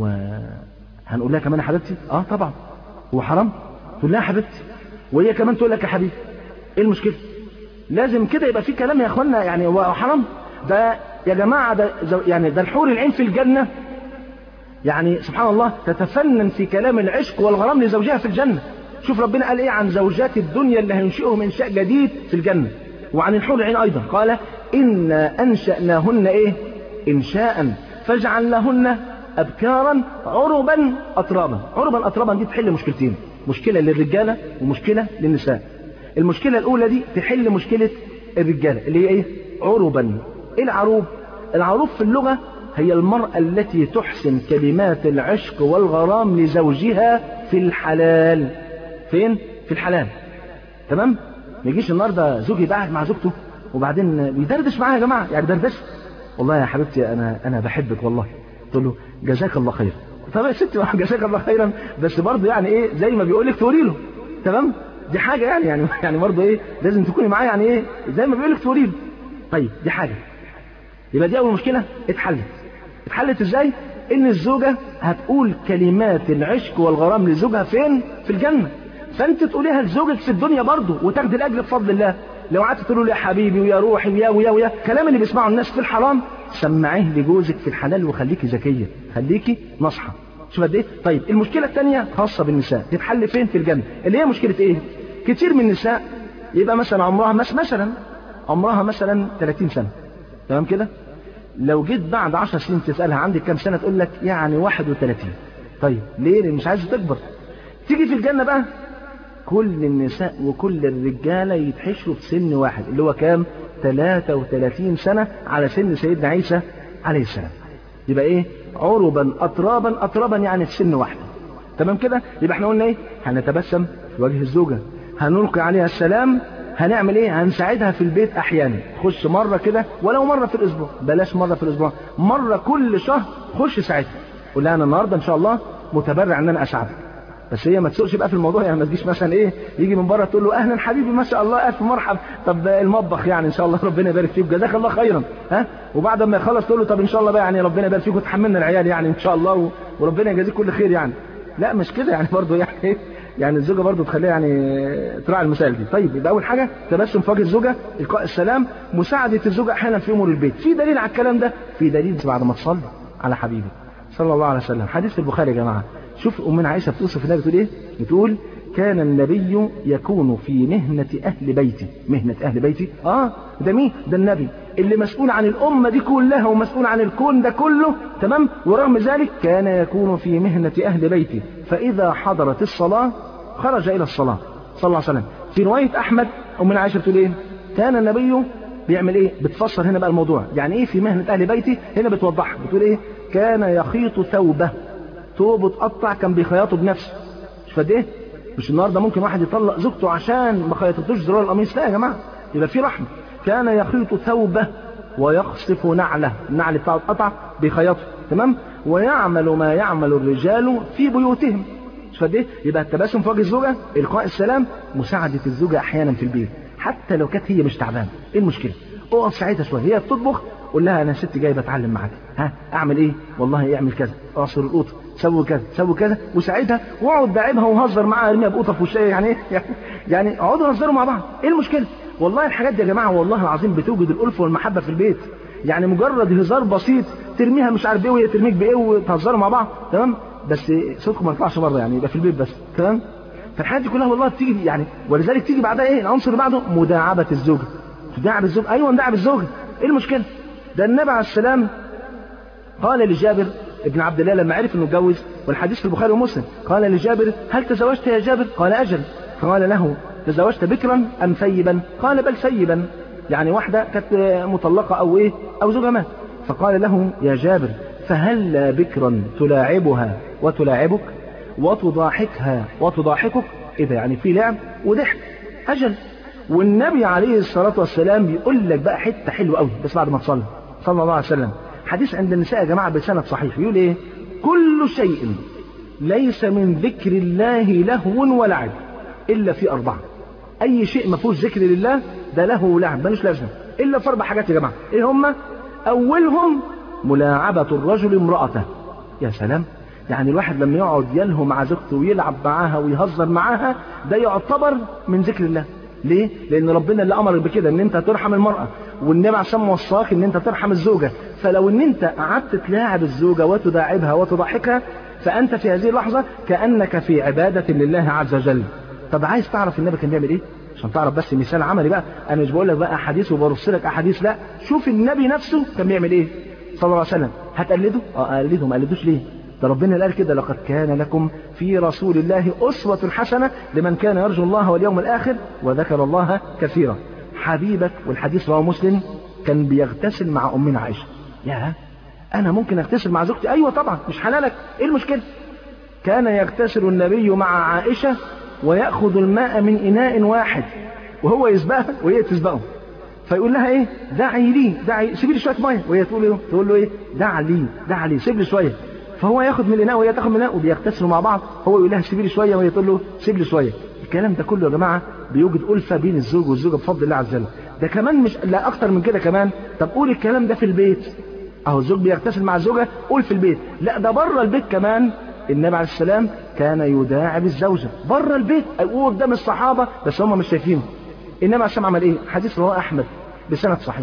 وهنقول لها كمان يا حبيبتي. طبعا هو حرام تقول لها حبيبتي وهي كمان تقول لك يا حبيبي؟ ايه المشكله؟ لازم كده يبقى في كلام يا اخوانا، يعني هو حرام ده يا جماعه؟ ده يعني ده الحور العين في الجنه، يعني سبحان الله تتفنن في كلام العشق والغرام لزوجها في الجنه. شوف ربنا قال ايه عن زوجات الدنيا اللي هينشئهم انشاء جديد في الجنه، وعن الحور العين ايضا قال انا انشاناهن ايه انشاء فجعلناهن ابكارا عربا اترابا. دي تحل مشكلتين، مشكله للرجاله ومشكله للنساء. المشكله الاولى دي تحل مشكله الرجاله اللي هي ايه؟ عربا. ايه العروب؟ العروب في اللغه هي المرأة التي تحسن كلمات العشق والغرام لزوجها في الحلال. فين؟ في الحلال. تمام؟ ما يجيش النهارده زوجي قاعد مع زوجته وبعدين بيدردش معاها يا جماعه، يعني دردش، والله يا حبيبتي انا بحبك والله، تقول له جزاك الله خير. طب يا ستي جزاك الله خيرا، بس برضه يعني ايه زي ما بيقول لك تقولي له. تمام؟ دي حاجه يعني برضه ايه لازم تكوني معاه، يعني ايه زي ما بيقول لك تقولي له. طيب دي حاجه، يبقى دي اول مشكله اتحلت ازاي؟ ان الزوجه هتقول كلمات العشق والغرام لزوجها فين؟ في الجنه. فانت تقوليها لزوجك في الدنيا برضه وتاخدي الاجر بفضل الله. لو قعدت تقول له يا حبيبي ويا روحي ويا الكلام اللي بيسمعه الناس في الحرام، سمعيه لجوزك في الحلال وخليكي ذكيه، خليكي ناصحه. شوف قد ايه. طيب المشكله الثانيه خاصه بالنساء، تتحل فين؟ في الجنه. اللي هي مشكله ايه؟ كتير من النساء يبقى مثلا عمرها مثلا 30 سنه، تمام كده؟ لو جيت بعد 10 سنين تسالها عندك كام سنه، تقول لك يعني 31. طيب ليه؟ لان مش عايزه تكبر. تيجي في الجنه بقى كل النساء وكل الرجاله يتحشروا في سن واحد، اللي هو كام؟ 33 سنه، على سن سيدنا عيسى عليه السلام. يبقى ايه؟ عربا اترابا يعني في سن واحده. تمام كده؟ يبقى احنا قلنا ايه؟ هنتبسم في وجه الزوجه، هنلقي عليها السلام، هنعمل ايه؟ هنساعدها في البيت احيانا. خش مره كده، ولو مره في الاسبوع، بلاش مره في الاسبوع، مره كل شهر خش ساعدها، قول لها انا النهارده ان شاء الله متبرع ان انا اساعدك. بس هي ما تسوقش بقى في الموضوع، يعني ما تجيش مثلا ايه يجي من بره تقول له اهلا حبيبي ما شاء الله الف مرحب، طب المطبخ يعني ان شاء الله ربنا يبارك فيك جزاك الله خيرا، وبعد ما يخلص تقول له طب ان شاء الله بقى يعني ربنا يبارك فيك وتحملنا العيال يعني ان شاء الله وربنا يجازيك كل خير يعني. لا مش كده يعني برضه يعني الزوجه برضه تخليها يعني تراعي المسائل دي. طيب يبقى اول حاجه تبسم في وجه الزوجه، القاء السلام، مساعده الزوجه احيانا في امور البيت. في دليل على الكلام ده؟ في دليل بعد ما تصلي على حبيبك صلى الله عليه وسلم. حديث في البخاري يا جماعه. شوف امنا عائشه بتوصف النبي بتقول ايه؟ بتقول كان النبي يكون في مهنه اهل بيتي. ده مين؟ ده النبي اللي مسؤول عن الامه دي كلها ومسؤول عن الكون ده كله، تمام؟ ورغم ذلك كان يكون في مهنه اهل بيتي، فاذا حضرت الصلاه خرج الى الصلاه صلى الله عليه وسلم. في روايه احمد امنا عائشه بتقول ايه؟ كان النبي بيعمل ايه؟ بتفسر هنا بقى الموضوع، يعني ايه في مهنه اهل بيتي؟ هنا بتوضحها، بتقول ايه؟ كان يخيط ثوبه اتقطع كان بيخيطه بنفسه. مش فاهم ايه؟ مش النهارده ممكن واحد يطلق زوجته عشان ما خيطتوش زرار القميص، لا يا جماعه، يبقى في رحمه. كان يخيط ثوبه ويخصف نعله، النعل بتاعه اتقطع بيخيطه، تمام؟ ويعمل ما يعمل الرجال في بيوتهم، مش قد ايه؟ يبقى التبسم في وجه الزوجه، القاء السلام، مساعده الزوجه احيانا في البيت حتى لو كانت هي مش تعبانه. ايه المشكله؟ اقف ساعتها شويه، هي بتطبخ قول لها انا ست جاي بتعلم معاك، ها اعمل ايه؟ والله اعمل كذا، اعصر القوطه، سوي كذا سوي كذا، وساعتها واقعد داعبها وهزر معاها، ارميها بقوطه في وشها، يعني ايه؟ يعني اقعدوا هزروا مع بعض. ايه المشكله؟ والله الحاجات دي يا جماعه والله العظيم بتوجد الالفه والمحبه في البيت. يعني مجرد هزار بسيط ترميها مش عارف ايه وهي ترميك بايه وتهزروا مع بعض، تمام؟ بس صوتكم ما يطلعش بره، يعني يبقى في البيت بس، تمام؟ فالحاجات دي كلها والله بتيجي يعني، ولذلك تيجي بعدها ايه؟ العنصر اللي بعده مداعبه الزوجه. تداعب الزوج، ايوه نداعب الزوجه. ايه المشكله؟ ده النبي عليه السلام قال لجابر ابن عبد الله لما عرف انه اتجوز، والحديث في البخاري ومسلم، قال لجابر هل تزوجت يا جابر؟ قال اجل. فقال له تزوجت بكرا ام ثيبا؟ قال بل ثيبا، يعني واحده كانت مطلقه او ايه او زوجها مات. فقال له يا جابر فهل بكرا تلاعبها وتلاعبك وتضاحكها وتضاحكك؟ اذا يعني في لعب وضحك. اجل. والنبي عليه الصلاه والسلام بيقول لك بقى حته حلوه قوي، بس بعد ما تصلي صلى الله عليه وسلم، حديث عند النساء يا جماعه بسند صحيح، يقول ايه؟ كل شيء ليس من ذكر الله لهو ولعب الا في اربعه. اي شيء ما فيهوش ذكر لله ده لهو ولعب ملوش لازمه الا في اربع حاجات يا جماعه. ايه هم؟ اولهم ملاعبه الرجل امراته. يا سلام، يعني الواحد لما يقعد يلهو مع زوجته ويلعب معاها ويهزر معاها ده يعتبر من ذكر الله. ليه؟ لان ربنا اللي امرك بكده ان انت ترحم المراه، والنبي عشان وصاك ان انت ترحم الزوجه. فلو ان انت قعدت تلاعب الزوجه وتداعبها وتضحكها فانت في هذه اللحظه كانك في عباده لله عز وجل. طب عايز تعرف النبي كان بيعمل ايه؟ عشان تعرف بس مثال عملي بقى، انا مش بقول لك بقى احاديث وبرص لك احاديث، لا، شوف النبي نفسه كان بيعمل ايه صلى الله عليه وسلم. هتقلده؟ اقلده. ما قلدوش ليه؟ ده ربنا اللي قال كده لقد كان لكم في رسول الله أسوة حسنة لمن كان يرجو الله واليوم الآخر وذكر الله كثيرا. حبيبك، والحديث رواه مسلم، كان بيغتسل مع أمنا عائشة. يا أنا ممكن أغتسل مع زوجتي؟ أيوة طبعا، مش حلالك، إيه المشكلة؟ كان يغتسل النبي مع عائشة ويأخذ الماء من إناء واحد، وهو يسبقها وهي تسبقه، فيقول لها ايه؟ دعي لي، دعي، سيبي لي شويه ميه، وهي تقول له ايه؟ دع لي، دع لي، سيب لي شويه. فهو ياخد من الاناء وهي تاخد من الاناء وبيغتسلوا مع بعض، هو يقول لها سيبي لي شويه وهي تقول له سيب لي شويه. الكلام ده كله يا جماعه بيوجد ألفة بين الزوج والزوجه بفضل الله عز وجل. ده كمان مش لا اكتر من كده كمان. طب قول الكلام ده في البيت، اهو الزوج بيغتسل مع الزوجه، قول في البيت. لا ده بره البيت كمان، النبي عليه السلام كان يداعب الزوجه بره البيت، او قدام الصحابه بس هم مش شايفينه. النبي عليه السلام عمل ايه؟ حديث رواه احمد بسند صحيح.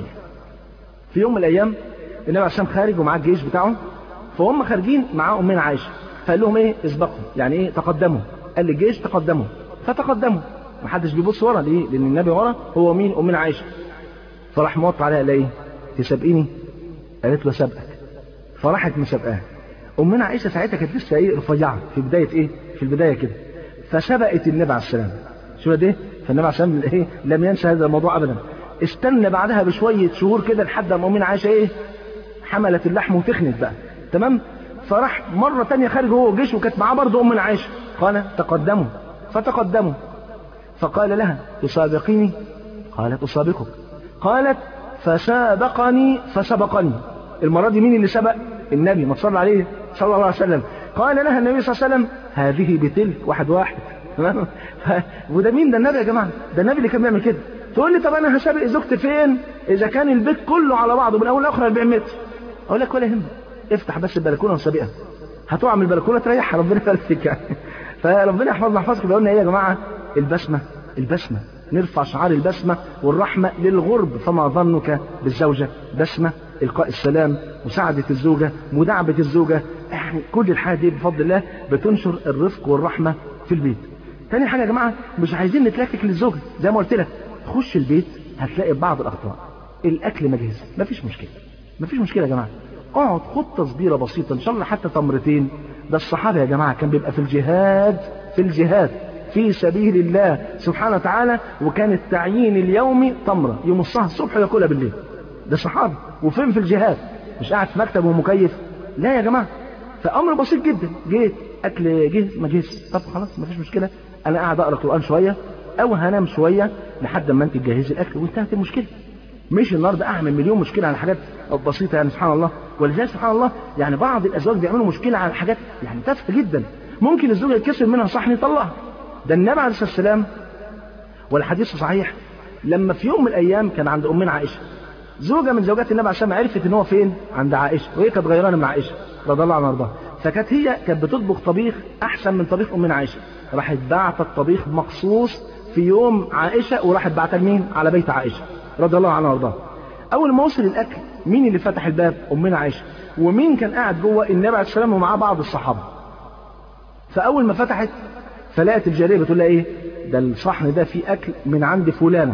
في يوم من الايام النبي عليه السلام خارج ومعاه الجيش بتاعه، فهم خارجين مع امنا عائشه، فقال لهم ايه؟ اسبقوا، يعني ايه؟ تقدموا. قال للجيش تقدموا، فتقدموا، محدش بيبص ورا. ليه؟ لان النبي ورا، هو مين؟ امنا عائشه. فراح موطي عليها، قال ايه؟ تسابقيني؟ قالت له سابقك. فراحت مسابقاها. امنا عائشه ساعتها كانت لسه ايه؟ رفيعه، في بدايه ايه؟ في البدايه كده، فسبقت النبي عليه السلام. شو ده؟ فالنبي عليه السلام ايه؟ لم ينسى هذا الموضوع ابدا. استنى بعدها بشويه شهور كده لحد ما امنا عائشه ايه؟ حملت اللحم وتخنت بقى، تمام؟ فراح مرة تانية خارج هو وجيش، وكانت معاه برضه أمنا عائشة. قال تقدموا، فتقدموا. فقال لها تسابقيني؟ قالت أسابقك. قالت فسابقني فسبقني. المرة دي مين اللي سبق؟ النبي، ما تصلى عليه صلى الله عليه وسلم. قال لها النبي صلى الله عليه وسلم هذه بتلك، واحد واحد، تمام؟ وده مين؟ ده النبي يا جماعة، ده النبي اللي كان بيعمل كده. تقول لي طب أنا هسابق زوجتي فين إذا كان البيت كله على بعضه من أول لآخر 40 متر؟ أقول لك ولا يهمك، افتح بس البلكونه وسابقها، هتقع من البلكونه تريح، ربنا يبارك فيك يعني. فربنا يحفظنا يحفظكم. قلنا ايه يا جماعه؟ البسمه، البسمه، نرفع شعار البسمه والرحمه للغرب، فما ظنك بالزوجه؟ بسمه، القاء السلام، مساعده الزوجه، مداعبه الزوجه، يعني كل الحاجات دي بفضل الله بتنشر الرفق والرحمه في البيت. تاني حاجه يا جماعه، مش عايزين نتلكك للزوجه، زي ما قلت لك، خش البيت هتلاقي بعض الاخطاء. الاكل مجهز، مفيش مشكله، مفيش مشكله يا جماعه. اقعد خد تصبيره بسيطه ان شاء الله حتى تمرتين. ده الصحابه يا جماعه كان بيبقى في الجهاد، في الجهاد في سبيل الله سبحانه وتعالى، وكان التعيين اليومي تمره يمصها الصبح وياكلها بالليل. ده صحابي، وفين في الجهاد؟ مش قاعد في مكتب ومكيف، لا يا جماعه. فامر بسيط جدا، جيت اكل جهز ما جهز، طب خلاص مفيش مشكله، انا قاعد اقرا قران شويه او هنام شويه لحد ما انت تجهزي الاكل وانتهت المشكله. مش النهارده اعمل مليون مشكله على حاجات بسيطه، يعني سبحان الله. ولذلك سبحان الله يعني بعض الازواج بيعملوا مشكله على حاجات يعني تافهه جدا. ممكن الزوجة يتكسر منها صحن يطلعها. ده النبي عليه الصلاة والسلام والحديث صحيح لما في يوم من الأيام كان عند أمنا عائشة زوجة من زوجات النبي عليه الصلاة والسلام، عرفت إن هو فين؟ عند عائشة، وهي كانت غيرانة من عائشة رضي الله عنها وارضاها، فكانت هي كانت بتطبخ طبيخ أحسن من طبيخ أمنا عائشة، راحت بعت الطبيخ مخصوص في يوم عائشة وراحت بعتها لمين؟ على بيت عائشة رضي الله عنها وارضاها. أول ما وصل الأكل مين اللي فتح الباب؟ أمنا عائشة. ومين كان قاعد جوه؟ النبي عليه الصلاة والسلام ومعاه بعض الصحابة. فأول ما فتحت فلقت الجارية بتقول لها إيه؟ ده الصحن ده فيه أكل من عند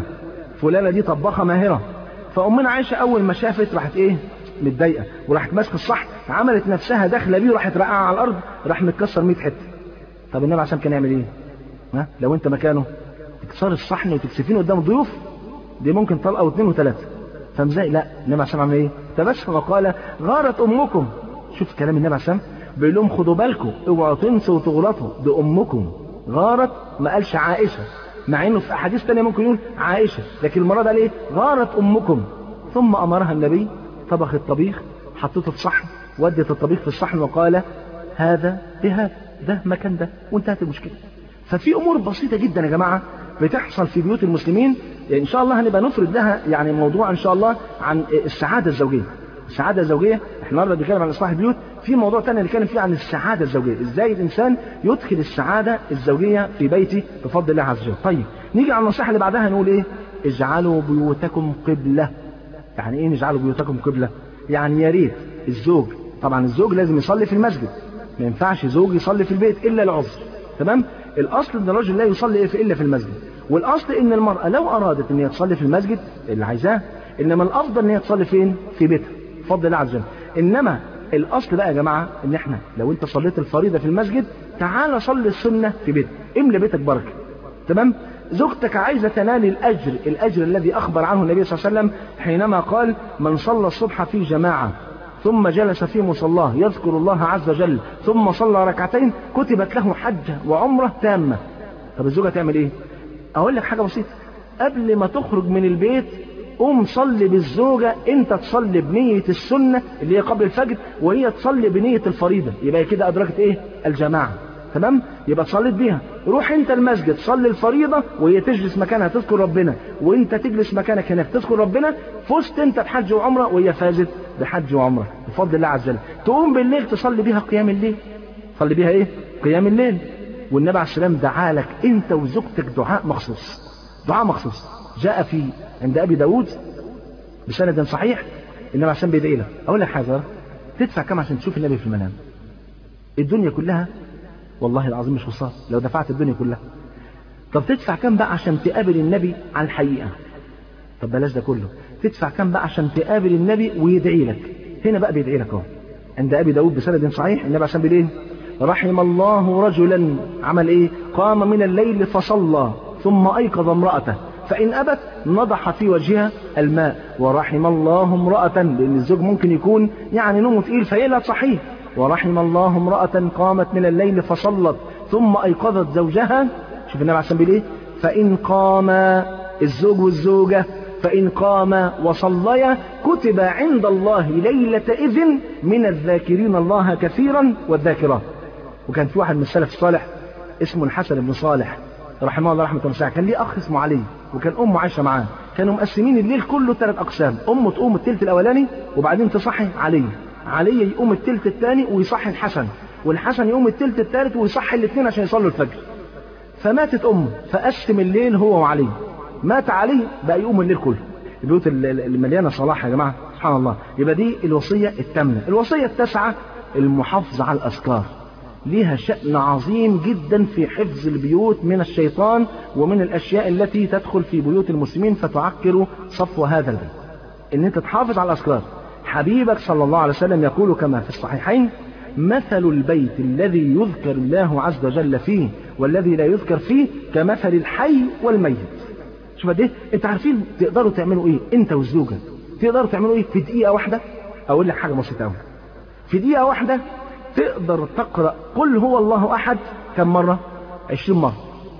فلانة دي طباخة ماهرة. فأمنا عائشة أول ما شافت راحت إيه؟ متضايقة، وراحت ماسكة الصحن، عملت نفسها داخلة بيه وراحت رقعها على الأرض، راح متكسر 100 حتة. طب النبي عشان كان يعمل إيه؟ ها؟ لو أنت مكانه تكسر الصحن وتكسفينه قدام الضيوف، دي ممكن طلقة واثنين وثلاثة. فمزاي؟ لا، النبي عشان عمل إيه؟ تبسم وقال غارت أمكم. شوف كلام النبي عشان بيقول لهم خدوا بالكم اوعوا تنسوا وتغلطوا، دي أمكم. غارت، ما قالش عائشة، مع انه في احاديث تانية ممكن يقول عائشة، لكن المرة ده ليه؟ غارت امكم. ثم امرها النبي طبخ الطبيخ، حطته في صحن، ودت الطبيخ في الصحن وقال هذا بهذا، ده مكان ده، وانتهت المشكلة. ففي امور بسيطة جدا يا جماعة بتحصل في بيوت المسلمين، يعني ان شاء الله هنبقى نفرد لها يعني موضوع ان شاء الله عن السعادة الزوجية. السعادة الزوجية احنا النهارده بنتكلم عن اصلاح البيوت، في موضوع تاني نتكلم فيه عن السعادة الزوجية، ازاي الانسان يدخل السعادة الزوجية في بيته بفضل الله عز وجل. طيب نيجي على النصيحة اللي بعدها، نقول ايه؟ اجعلوا بيوتكم قبلة. يعني ايه نجعلوا بيوتكم قبلة؟ يعني يا ريت الزوج، طبعا الزوج لازم يصلي في المسجد، ما ينفعش زوج يصلي في البيت الا لعذر، تمام؟ الاصل ان الرجل لا يصلي الا في المسجد، والاصل ان المرأة لو ارادت ان هي تصلي في المسجد اللي عايزاه، انما الافضل ان هي تصلي فين؟ في بيتها بفضل الله عز وجل. انما الاصل بقى يا جماعة ان احنا لو انت صليت الفريضة في المسجد تعال صلي السنة في بيتك، املى بيتك بركة، تمام؟ زوجتك عايزة تنال الأجر الذي أخبر عنه النبي صلى الله عليه وسلم حينما قال من صلى الصبح في جماعة ثم جلس في مصلاه يذكر الله عز وجل ثم صلى ركعتين كتبت له حجة وعمرة تامة. طب الزوجة تعمل ايه؟ اقول لك حاجة بسيطة، قبل ما تخرج من البيت قوم صلي بالزوجة، انت تصلي بنية السنة اللي هي قبل الفجر وهي تصلي بنية الفريضة، يبقى كده أدركت ايه؟ الجماعة، تمام؟ يبقى صليت بيها. روح انت المسجد صلي الفريضة وهي تجلس مكانها تذكر ربنا، وانت تجلس مكانك هناك تذكر ربنا، فزت انت بحج وعمرة وهي فازت بحج وعمرة بفضل الله عز وجل. تقوم بالليل تصلي بيها قيام الليل، صلي بيها ايه؟ قيام الليل. والنبي عليه السلام دعا لك انت وزوجتك دعاء مخصوص جاء في عند ابي داود بسند صحيح، النبي عليه السلام بيدعي لك. اقول لك حاجة، تدفع كم عشان تشوف النبي في المنام؟ الدنيا كلها والله العظيم مش خسارة لو دفعت الدنيا كلها. طب تدفع كم بقى عشان تقابل النبي على الحقيقة؟ طب بلاش ده كله، تدفع كم بقى عشان تقابل النبي ويدعي لك؟ هنا بقى بيدعي لك اهو عند ابي داود بسند صحيح، النبي عشان بيقول ايه؟ رحم الله رجلا عمل ايه؟ قام من الليل فصلى ثم ايقظ امرأته فإن أبت نضح في وجهها الماء. ورحم الله امرأة، لأن الزوج ممكن يكون يعني نومه تقيل فيقلق صحيح. ورحم الله امرأة قامت من الليل فصلت ثم أيقظت زوجها. شوف النبي عشان بيقول ايه؟ فإن قام الزوج والزوجة فإن قام وصليا كتب عند الله ليلة إذن من الذاكرين الله كثيرا والذاكرات. وكان في واحد من السلف الصالح اسمه الحسن بن صالح رحمه الله رحمة واسعة، كان ليه أخ اسمه علي وكان أمه عايشة معاه، كانوا مقسمين الليل كله 3 أقسام، أمه تقوم الثلث الأولاني وبعدين تصحي علي يقوم الثلث الثاني ويصحي الحسن، والحسن يقوم الثلث الثالث ويصحي الاثنين عشان يصلوا الفجر. فماتت أمه فقسم الليل هو وعلي، مات علي بقى يقوم الليل كله. البيوت اللي مليانة صلاح يا جماعة سبحان الله. يبقى دي الوصية الثامنة. الوصية التاسعة المحافظة على الأذكار، ليها شأن عظيم جدا في حفظ البيوت من الشيطان ومن الأشياء التي تدخل في بيوت المسلمين فتعكر صفو هذا البيت. ان انت تحافظ على الأذكار. حبيبك صلى الله عليه وسلم يقول كما في الصحيحين مثل البيت الذي يذكر الله عز وجل فيه والذي لا يذكر فيه كمثل الحي والميت. شوف ده، انت عارفين تقدروا تعملوا ايه انت والزوجة؟ تقدروا تعملوا ايه في دقيقة واحدة؟ اقول لك حاجة بسيطة قوي، في دقيقة واحدة تقدر تقرأ قل هو الله أحد كم مرة؟ 20 مرة.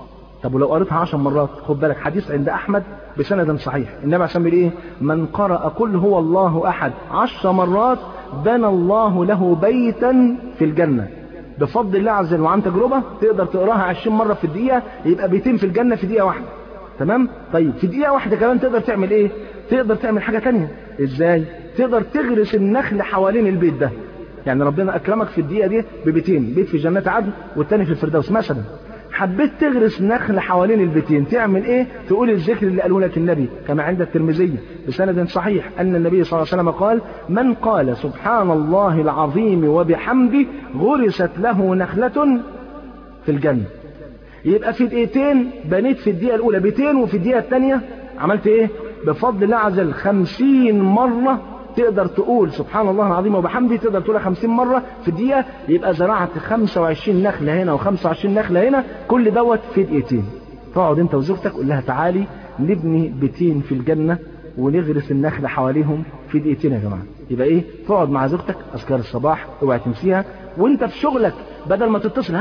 طب ولو قريتها 10 مرات؟ خد بالك حديث عند أحمد بسند صحيح، النبي عشان بيقول إيه؟ من قرأ قل هو الله أحد 10 مرات بنى الله له بيتا في الجنة. بفضل الله عز وجل وعن تجربة تقدر تقراها 20 مرة في الدقيقة، يبقى بيتين في الجنة في دقيقة واحدة. تمام؟ طيب في دقيقة واحدة كمان تقدر تعمل ايه؟ تقدر تعمل حاجة تانية. ازاي؟ تقدر تغرس النخل حوالين البيت ده. يعني ربنا اكرمك في الدقيقة دي ببيتين، بيت في جنات عدن والتاني في الفردوس مثلا. حبيت تغرس نخل حوالين البيتين، تعمل ايه؟ تقول الذكر اللي قاله لك النبي كما عند الترمذي بسند صحيح ان النبي صلى الله عليه وسلم قال: من قال سبحان الله العظيم وبحمده غرست له نخلة في الجنة. يبقى في دقيقتين بنيت في الدقيقة الأولى بيتين، وفي الدقيقة الثانية عملت ايه؟ بفضل الله عز وجل 50 مرة تقدر تقول سبحان الله العظيم وبحمده، تقدر تقولها 50 مرة في الدقيقة، يبقى زرعت 25 نخلة هنا و25 نخلة هنا، كل دوت في دقيقتين. تقعد انت وزوجتك قول لها تعالي نبني بيتين في الجنة ونغرس النخل حواليهم في دقيقتين يا جماعة. يبقى ايه؟ تقعد مع زوجتك اذكار الصباح اوعى تنسيها، وانت في شغلك بدل ما تتصل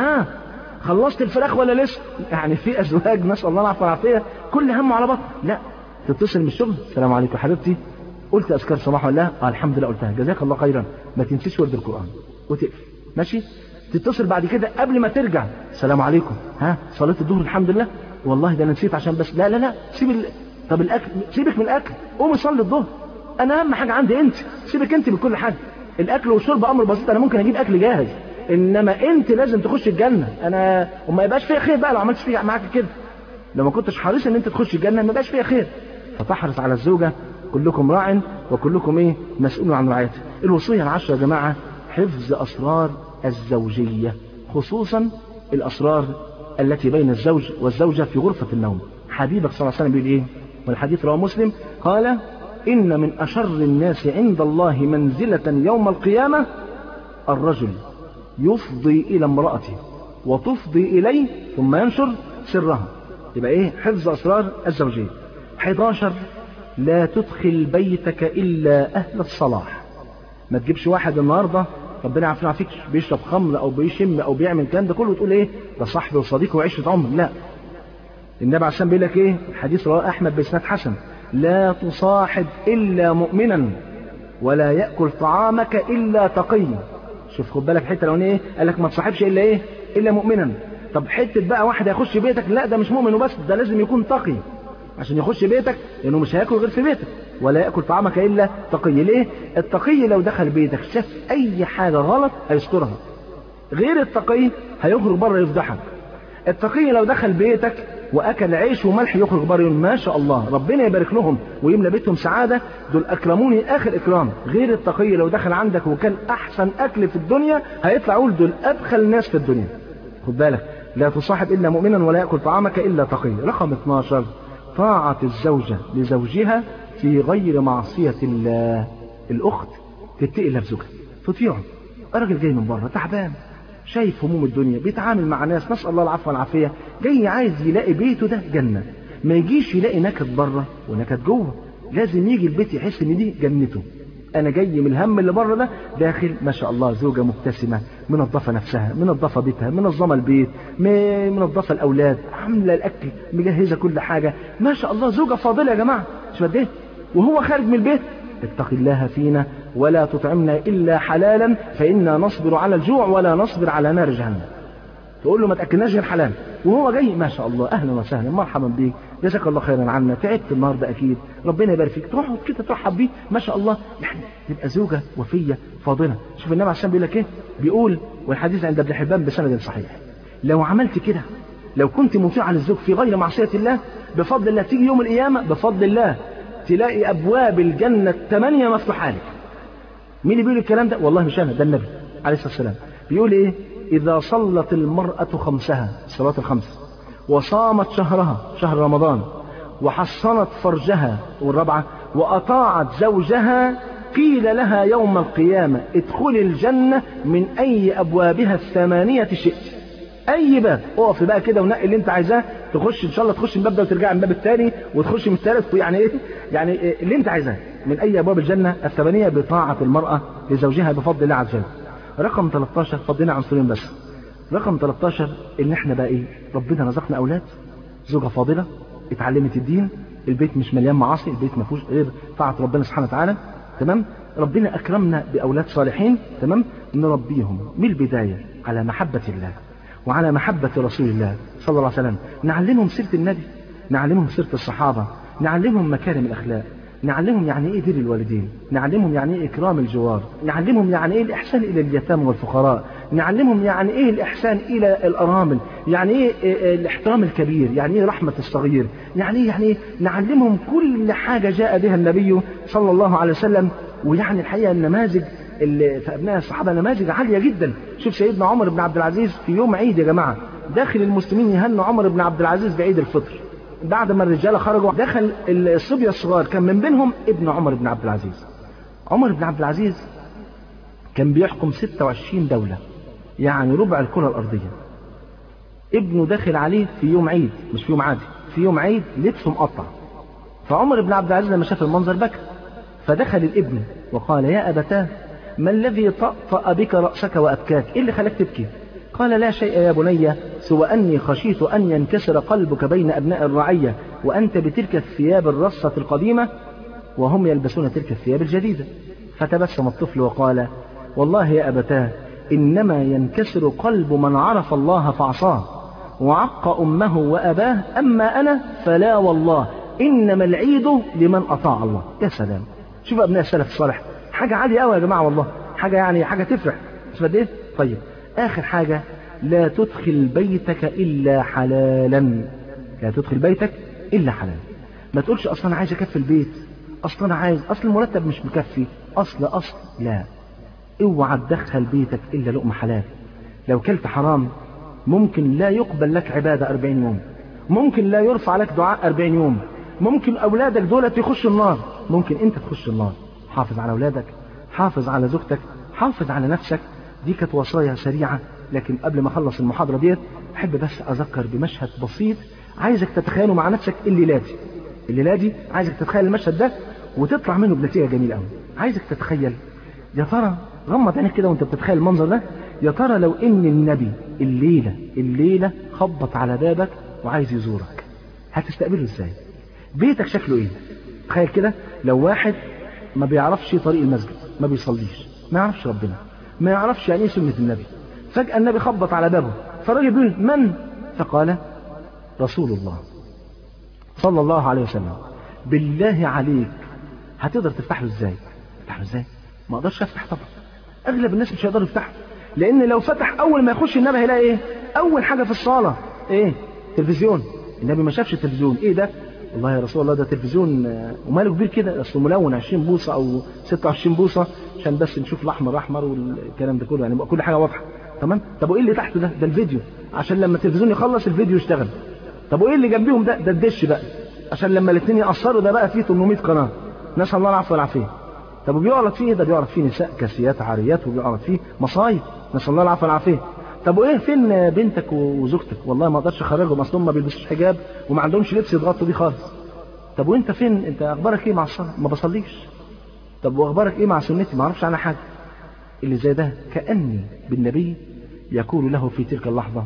خلصت الفراخ ولا لسه؟ يعني في ازواج نسأل الله العافية والعافية كل همه على بطن، لا تتصل من الشغل: السلام عليكم حبيبتي، قلت اذكار الصباح ولا لا؟ الحمد لله قلتها، جزاك الله خيرا، ما تنسيش ورد القرآن، وتقفل. ماشي؟ تتصل بعد كده قبل ما ترجع: السلام عليكم، صليت الظهر الحمد لله؟ والله ده انا نسيت عشان بس لا سيب طب الاكل، سيبك من الاكل، قومي صلي الظهر، انا اهم حاجه عندي انت، سيبك انت من كل حاجه، الاكل والشرب امر بسيط، انا ممكن اجيب اكل جاهز، انما انت لازم تخش الجنه، انا وما يبقاش فيها خير بقى لو عملت فيها معاك كده، لو ما كنتش حريص ان انت تخش الجنه ما يبقاش فيها خير. فتحرص على الزوجه، كلكم راع وكلكم مسؤول عن رعايته. الوصيه العشرة يا جماعه: حفظ اسرار الزوجيه، خصوصا الاسرار التي بين الزوج والزوجه في غرفه النوم. حبيبك صلى الله عليه وسلم بيقول ايه؟ والحديث رواه مسلم، قال: ان من اشر الناس عند الله منزله يوم القيامه الرجل يفضي الى امراته وتفضي اليه ثم ينشر سرها. يبقى ايه؟ حفظ اسرار الزوجيه. 11: لا تدخل بيتك الا اهل الصلاح. ما تجيبش واحد النهارده ربنا يعافينا ويعافيك بيشرب خمر او بيشم او بيعمل الكلام ده كله وتقول ايه؟ ده صاحبي وصديقي وعشره عمر. لا، النبي عليه الصلاه والسلام بيقول لك ايه؟ الحديث رواه احمد باسناد حسن: لا تصاحب الا مؤمنا ولا ياكل طعامك الا تقي. شوف خد بالك حته لو ايه؟ قال لك ما تصاحبش الا ايه؟ الا مؤمنا. طب حته بقى واحد هيخش بيتك، لا ده مش مؤمن وبس، ده لازم يكون تقي عشان يخش بيتك، لانه مش هياكل غير في بيتك. ولا ياكل طعامك الا تقي. ليه؟ التقي لو دخل بيتك شاف اي حاجه غلط هيسترها، غير التقي هيخرج بره يفضحك. التقي لو دخل بيتك واكل عيش وملح يخرج بره يقول ما شاء الله ربنا يبارك لهم ويملى بيتهم سعاده، دول اكرموني اخر اكرام. غير التقي لو دخل عندك وكان احسن اكل في الدنيا هيطلع يقول دول ابخل ناس في الدنيا. خد بالك: لا تصاحب الا مؤمنا ولا ياكل طعامك الا تقي. رقم 12: طاعه الزوجه لزوجها في غير معصيه الله. الاخت تتقي الله في زوجها، تطيعه. الراجل جاي من بره تعبان، شايف هموم الدنيا، بيتعامل مع ناس نسأل الله العفو والعافية، جاي عايز يلاقي بيته ده جنة، ما يجيش يلاقي نكد بره ونكد جوه، لازم يجي البيت يحس ان دي جنته. انا جاي من الهم اللي بره ده داخل ما شاء الله زوجة مبتسمة، منظفة نفسها، منظفة بيتها، منظمة البيت، منظفة الاولاد، عاملة الاكل، مجهزة كل حاجة، ما شاء الله زوجة فاضلة يا جماعة. مش قد ايه؟ وهو خارج من البيت: اتق الله فينا ولا تطعمنا إلا حلالا فإنا نصبر على الجوع ولا نصبر على نار جهنم. تقول له ما تأكلناش غير حلال، وهو جاي ما شاء الله أهلا وسهلا مرحبا بيك، جزاك الله خيرا عنا، تعبت النهارده أكيد، ربنا يبارك فيك، تروح كده ترحب بيه ما شاء الله، يعني تبقى زوجة وفية فاضلة. شوف النبي عشان بيقول لك إيه؟ بيقول والحديث عند ابن حبان بسند صحيح: لو عملت كده، لو كنت مطيعا للزوج في غير معصية الله، بفضل الله تيجي يوم القيامة بفضل الله تلاقي أبواب الجنة 8 مفتوحة لك. مين اللي بيقول الكلام ده؟ والله مش أنا، ده النبي عليه الصلاة والسلام. بيقول إيه؟ إذا صلت المرأة خمسها، الصلاة الخمس، وصامت شهرها شهر رمضان، وحصنت فرجها، والرابعة وأطاعت زوجها، قيل لها يوم القيامة ادخلي الجنة من أي أبوابها 8 شئت. أي باب اقف بقى كده ونقي اللي أنت عايزاه، تخش إن شاء الله تخش من الباب ده وترجع من الباب الثاني وتخش من الثالث، يعني إيه؟ يعني إيه اللي أنت عايزاه من أي أبواب الجنة 8 بطاعة المرأة لزوجها بفضل الله عز وجل. رقم 13 فضلنا عنصرين بس. رقم 13 إن إحنا بقى إيه؟ ربنا رزقنا أولاد، زوجة فاضلة اتعلمت الدين، البيت مش مليان معاصي، البيت ما فيهوش غير طاعة ربنا سبحانه وتعالى، تمام؟ ربنا أكرمنا بأولاد صالحين، تمام، نربيهم من البداية على محبة الله وعلى محبة رسول الله صلى الله عليه وسلم، نعلمهم سيرة النبي، نعلمهم سيرة الصحابة، نعلمهم مكارم الأخلاق، نعلمهم يعني ايه بر الوالدين، نعلمهم يعني ايه اكرام الجوار، نعلمهم يعني ايه الاحسان الى اليتامى والفقراء، نعلمهم يعني ايه الاحسان الى الارامل، يعني ايه الاحترام الكبير، يعني ايه رحمة الصغير، يعني ايه نعلمهم كل حاجة جاء بها النبي صلى الله عليه وسلم. ويعني الحقيقة النماذج اللي في ابناء الصحابة نماذج عالية جدا. شوف سيدنا عمر بن عبد العزيز في يوم عيد يا جماعة، داخل المسلمين يهنوا عمر بن عبد العزيز بعيد الفطر، بعد ما الرجاله خرجوا دخل الصبية الصغار، كان من بينهم ابن عمر بن عبد العزيز. عمر بن عبد العزيز كان بيحكم 26 دولة، يعني ربع الكرة الأرضية. ابنه داخل عليه في يوم عيد، مش في يوم عادي، في يوم عيد لبسه مقطع. فعمر بن عبد العزيز لما شاف المنظر بكى، فدخل الابن وقال: يا أبتاه، ما الذي طأطأ بك رأسك وأبكاك؟ إيه اللي خلاك تبكي؟ قال: لا شيء يا بني، سوى أني خشيت أن ينكسر قلبك بين أبناء الرعية وأنت بتلك الثياب الرصة القديمة وهم يلبسون تلك الثياب الجديدة. فتبسم الطفل وقال: والله يا أبتاه، إنما ينكسر قلب من عرف الله فعصاه وعق أمه وأباه، أما أنا فلا والله، إنما العيد لمن أطاع الله. يا سلام، شوف أبناء السلف الصالح، حاجة عالية أوي يا جماعة والله، حاجة يعني حاجة تفرح. مش بدي إيه؟ طيب آخر حاجة، لا تدخل بيتك إلا حلالا. لا تدخل بيتك إلا حلالا. ما تقولش أصلا أنا عايز أكفي البيت، أصلا أنا عايز، أصل المرتب مش مكفي، أصل لا، اوعى تدخل بيتك إلا لقمة حلال. لو كلت حرام ممكن لا يقبل لك عبادة 40 يوم، ممكن لا يرفع لك دعاء 40 يوم، ممكن أولادك دولة يخشوا النار، ممكن أنت تخش النار. حافظ على أولادك، حافظ على زوجتك، حافظ على نفسك. دي كانت وصايا سريعة، لكن قبل ما أخلص المحاضرة ديت أحب بس أذكر بمشهد بسيط عايزك تتخيله مع نفسك الليلة دي عايزك تتخيل المشهد ده وتطلع منه بنتيجة جميلة قوي. عايزك تتخيل، يا ترى غمض عينك كده وانت بتتخيل المنظر ده، يا ترى لو ان النبي الليلة خبط على بابك وعايز يزورك، هتستقبله ازاي؟ بيتك شكله ايه؟ تخيل كده لو واحد ما بيعرفش طريق المسجد، ما بيصليش، ما يعرفش ربنا، ما يعرفش يعني ايه سنة النبي، فجأة النبي خبط على بابه، فالراجل بيقول: من؟ فقال: رسول الله صلى الله عليه وسلم. بالله عليك هتقدر تفتح له ازاي؟ ما اقدرش افتح طبعا، اغلب الناس مش هيقدروا يفتحوا، لان لو فتح اول ما يخش النبي هيلاقي ايه؟ اول حاجة في الصالة ايه؟ تلفزيون. النبي ما شافش التلفزيون. ايه ده؟ والله يا رسول الله ده تلفزيون وماله كبير كده، اصله ملون 20 بوصة او 26 بوصة عشان بس نشوف الاحمر احمر والكلام ده كله، يعني بقى كل حاجة واضحة. تمام؟ طب وايه اللي تحته ده؟ ده الفيديو، عشان لما التلفزيون يخلص الفيديو يشتغل. طب وايه اللي جنبيهم ده؟ ده الدش بقى، عشان لما الاثنين يقصروا ده بقى فيه 800 قناة. نسأل الله العفو والعافية. طب وبيعرض فيه ايه؟ ده بيعرض فيه نساء كاسيات عاريات، وبيعرض فيه مصايب. نسأل الله العفو والعافية. طب وايه فين بنتك وزوجتك؟ والله ما اقدرش اخرجهم، اصلهم ما بيلبسوش حجاب وما عندهمش لبس يتغطوا بيه خالص. طب وانت فين؟ انت اخبارك ايه مع الصلاة؟ ما بصليش. طب واخبارك ايه مع سنتي؟ ما اعرفش عنها حاجة. اللي زي ده كأني بالنبي يقول له في تلك اللحظة: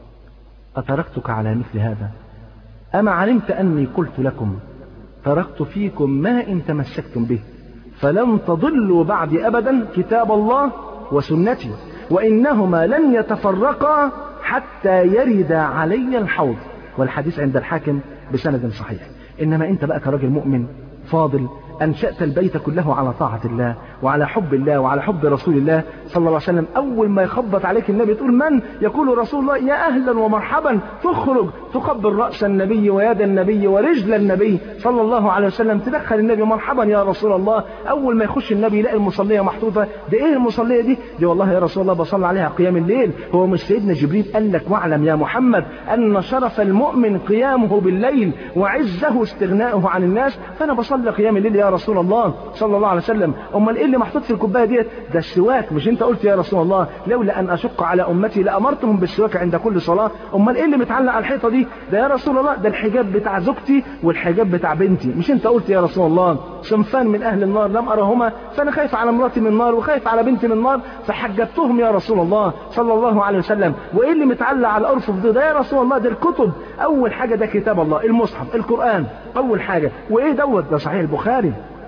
أتركتك على مثل هذا؟ أما علمت أني قلت لكم تركت فيكم ما إن تمسكتم به فلن تضلوا بعد أبدا كتاب الله وسنتي، وإنهما لن يتفرقا حتى يرد علي الحوض. والحديث عند الحاكم بسند صحيح. إنما أنت بقى كراجل مؤمن فاضل أنشأت البيت كله على طاعة الله وعلى حب الله وعلى حب رسول الله صلى الله عليه وسلم. أول ما يخبط عليك النبي تقول: من؟ يقول رسول الله: يا أهلا ومرحبا. تخرج تقبل رأس النبي ويد النبي ورجل النبي صلى الله عليه وسلم، تدخل النبي: مرحبا يا رسول الله. أول ما يخش النبي يلاقي المصلية محطوطة. ده إيه المصلية دي؟ دي والله يا رسول الله بصلي عليها قيام الليل. هو مش سيدنا جبريل قال لك: واعلم يا محمد أن شرف المؤمن قيامه بالليل وعزه استغناؤه عن الناس؟ فأنا بصلي قيام الليل يا رسول الله صلى الله عليه وسلم. امال ايه اللي محطوط في الكوبايه ديت؟ ده السواك. مش انت قلت يا رسول الله لولا ان اشق على امتي لامرتهم بالسواك عند كل صلاه؟ امال ايه اللي متعلق على الحيطه دي؟ ده يا رسول الله ده الحجاب بتاع زوجتي والحجاب بتاع بنتي. مش انت قلت يا رسول الله صنفان من اهل النار لم ارهما، فانا خايف على مراتي من النار وخايف على بنتي من النار فحجبتهم يا رسول الله صلى الله عليه وسلم. وايه اللي متعلق على الارفف ده يا رسول الله؟ ده الكتب. اول حاجه ده كتاب الله، المصحف، القران اول حاجه. وايه دوت؟ ده صحيح البخاري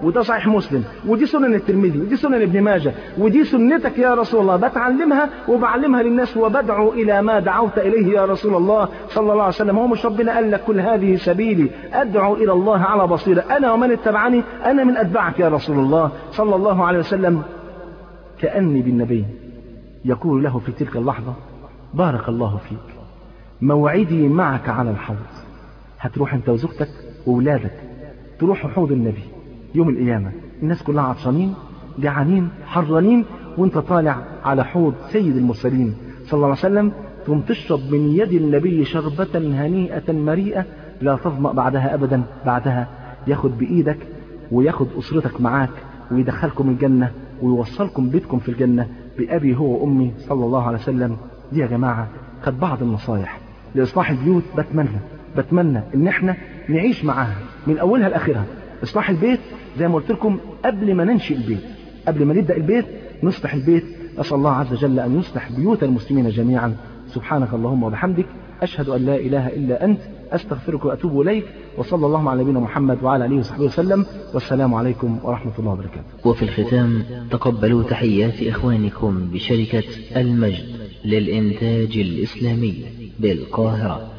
وده صحيح مسلم، ودي سنن الترمذي، ودي سنن ابن ماجه، ودي سنتك يا رسول الله، بتعلمها وبعلمها للناس وبدعو إلى ما دعوت إليه يا رسول الله صلى الله عليه وسلم. هو مش ربنا قال لك كل هذه سبيلي أدعو إلى الله على بصيرة أنا ومن اتبعني، أنا من أتبعك يا رسول الله صلى الله عليه وسلم. كأني بالنبي يقول له في تلك اللحظة بارك الله فيك، موعدي معك على الحوض. هتروح انت وزوجتك وولادك تروحوا حوض النبي يوم القيامة، الناس كلها عطشانين جعانين حرانين، وانت طالع على حوض سيد المرسلين صلى الله عليه وسلم، ثم تشرب من يد النبي شربة هنيئة مريئة لا تظمأ بعدها أبدا. بعدها ياخد بإيدك وياخد أسرتك معاك ويدخلكم الجنة ويوصلكم بيتكم في الجنة بأبي هو وأمي صلى الله عليه وسلم. دي يا جماعة كانت بعض النصايح لإصلاح البيوت. بتمنى إن احنا نعيش معاها من أولها لآخرها. إصلاح البيت زي ما قلت لكم قبل ما ننشئ البيت، قبل ما نبدأ البيت نصلح البيت. أسأل الله عز وجل أن يصلح بيوت المسلمين جميعا. سبحانك اللهم وبحمدك، أشهد أن لا إله إلا أنت، أستغفرك وأتوب إليك، وصلى الله على نبينا محمد وعلى آله وصحبه وسلم، والسلام عليكم ورحمة الله وبركاته. وفي الختام تقبلوا تحيات إخوانكم بشركة المجد للإنتاج الإسلامي بالقاهرة.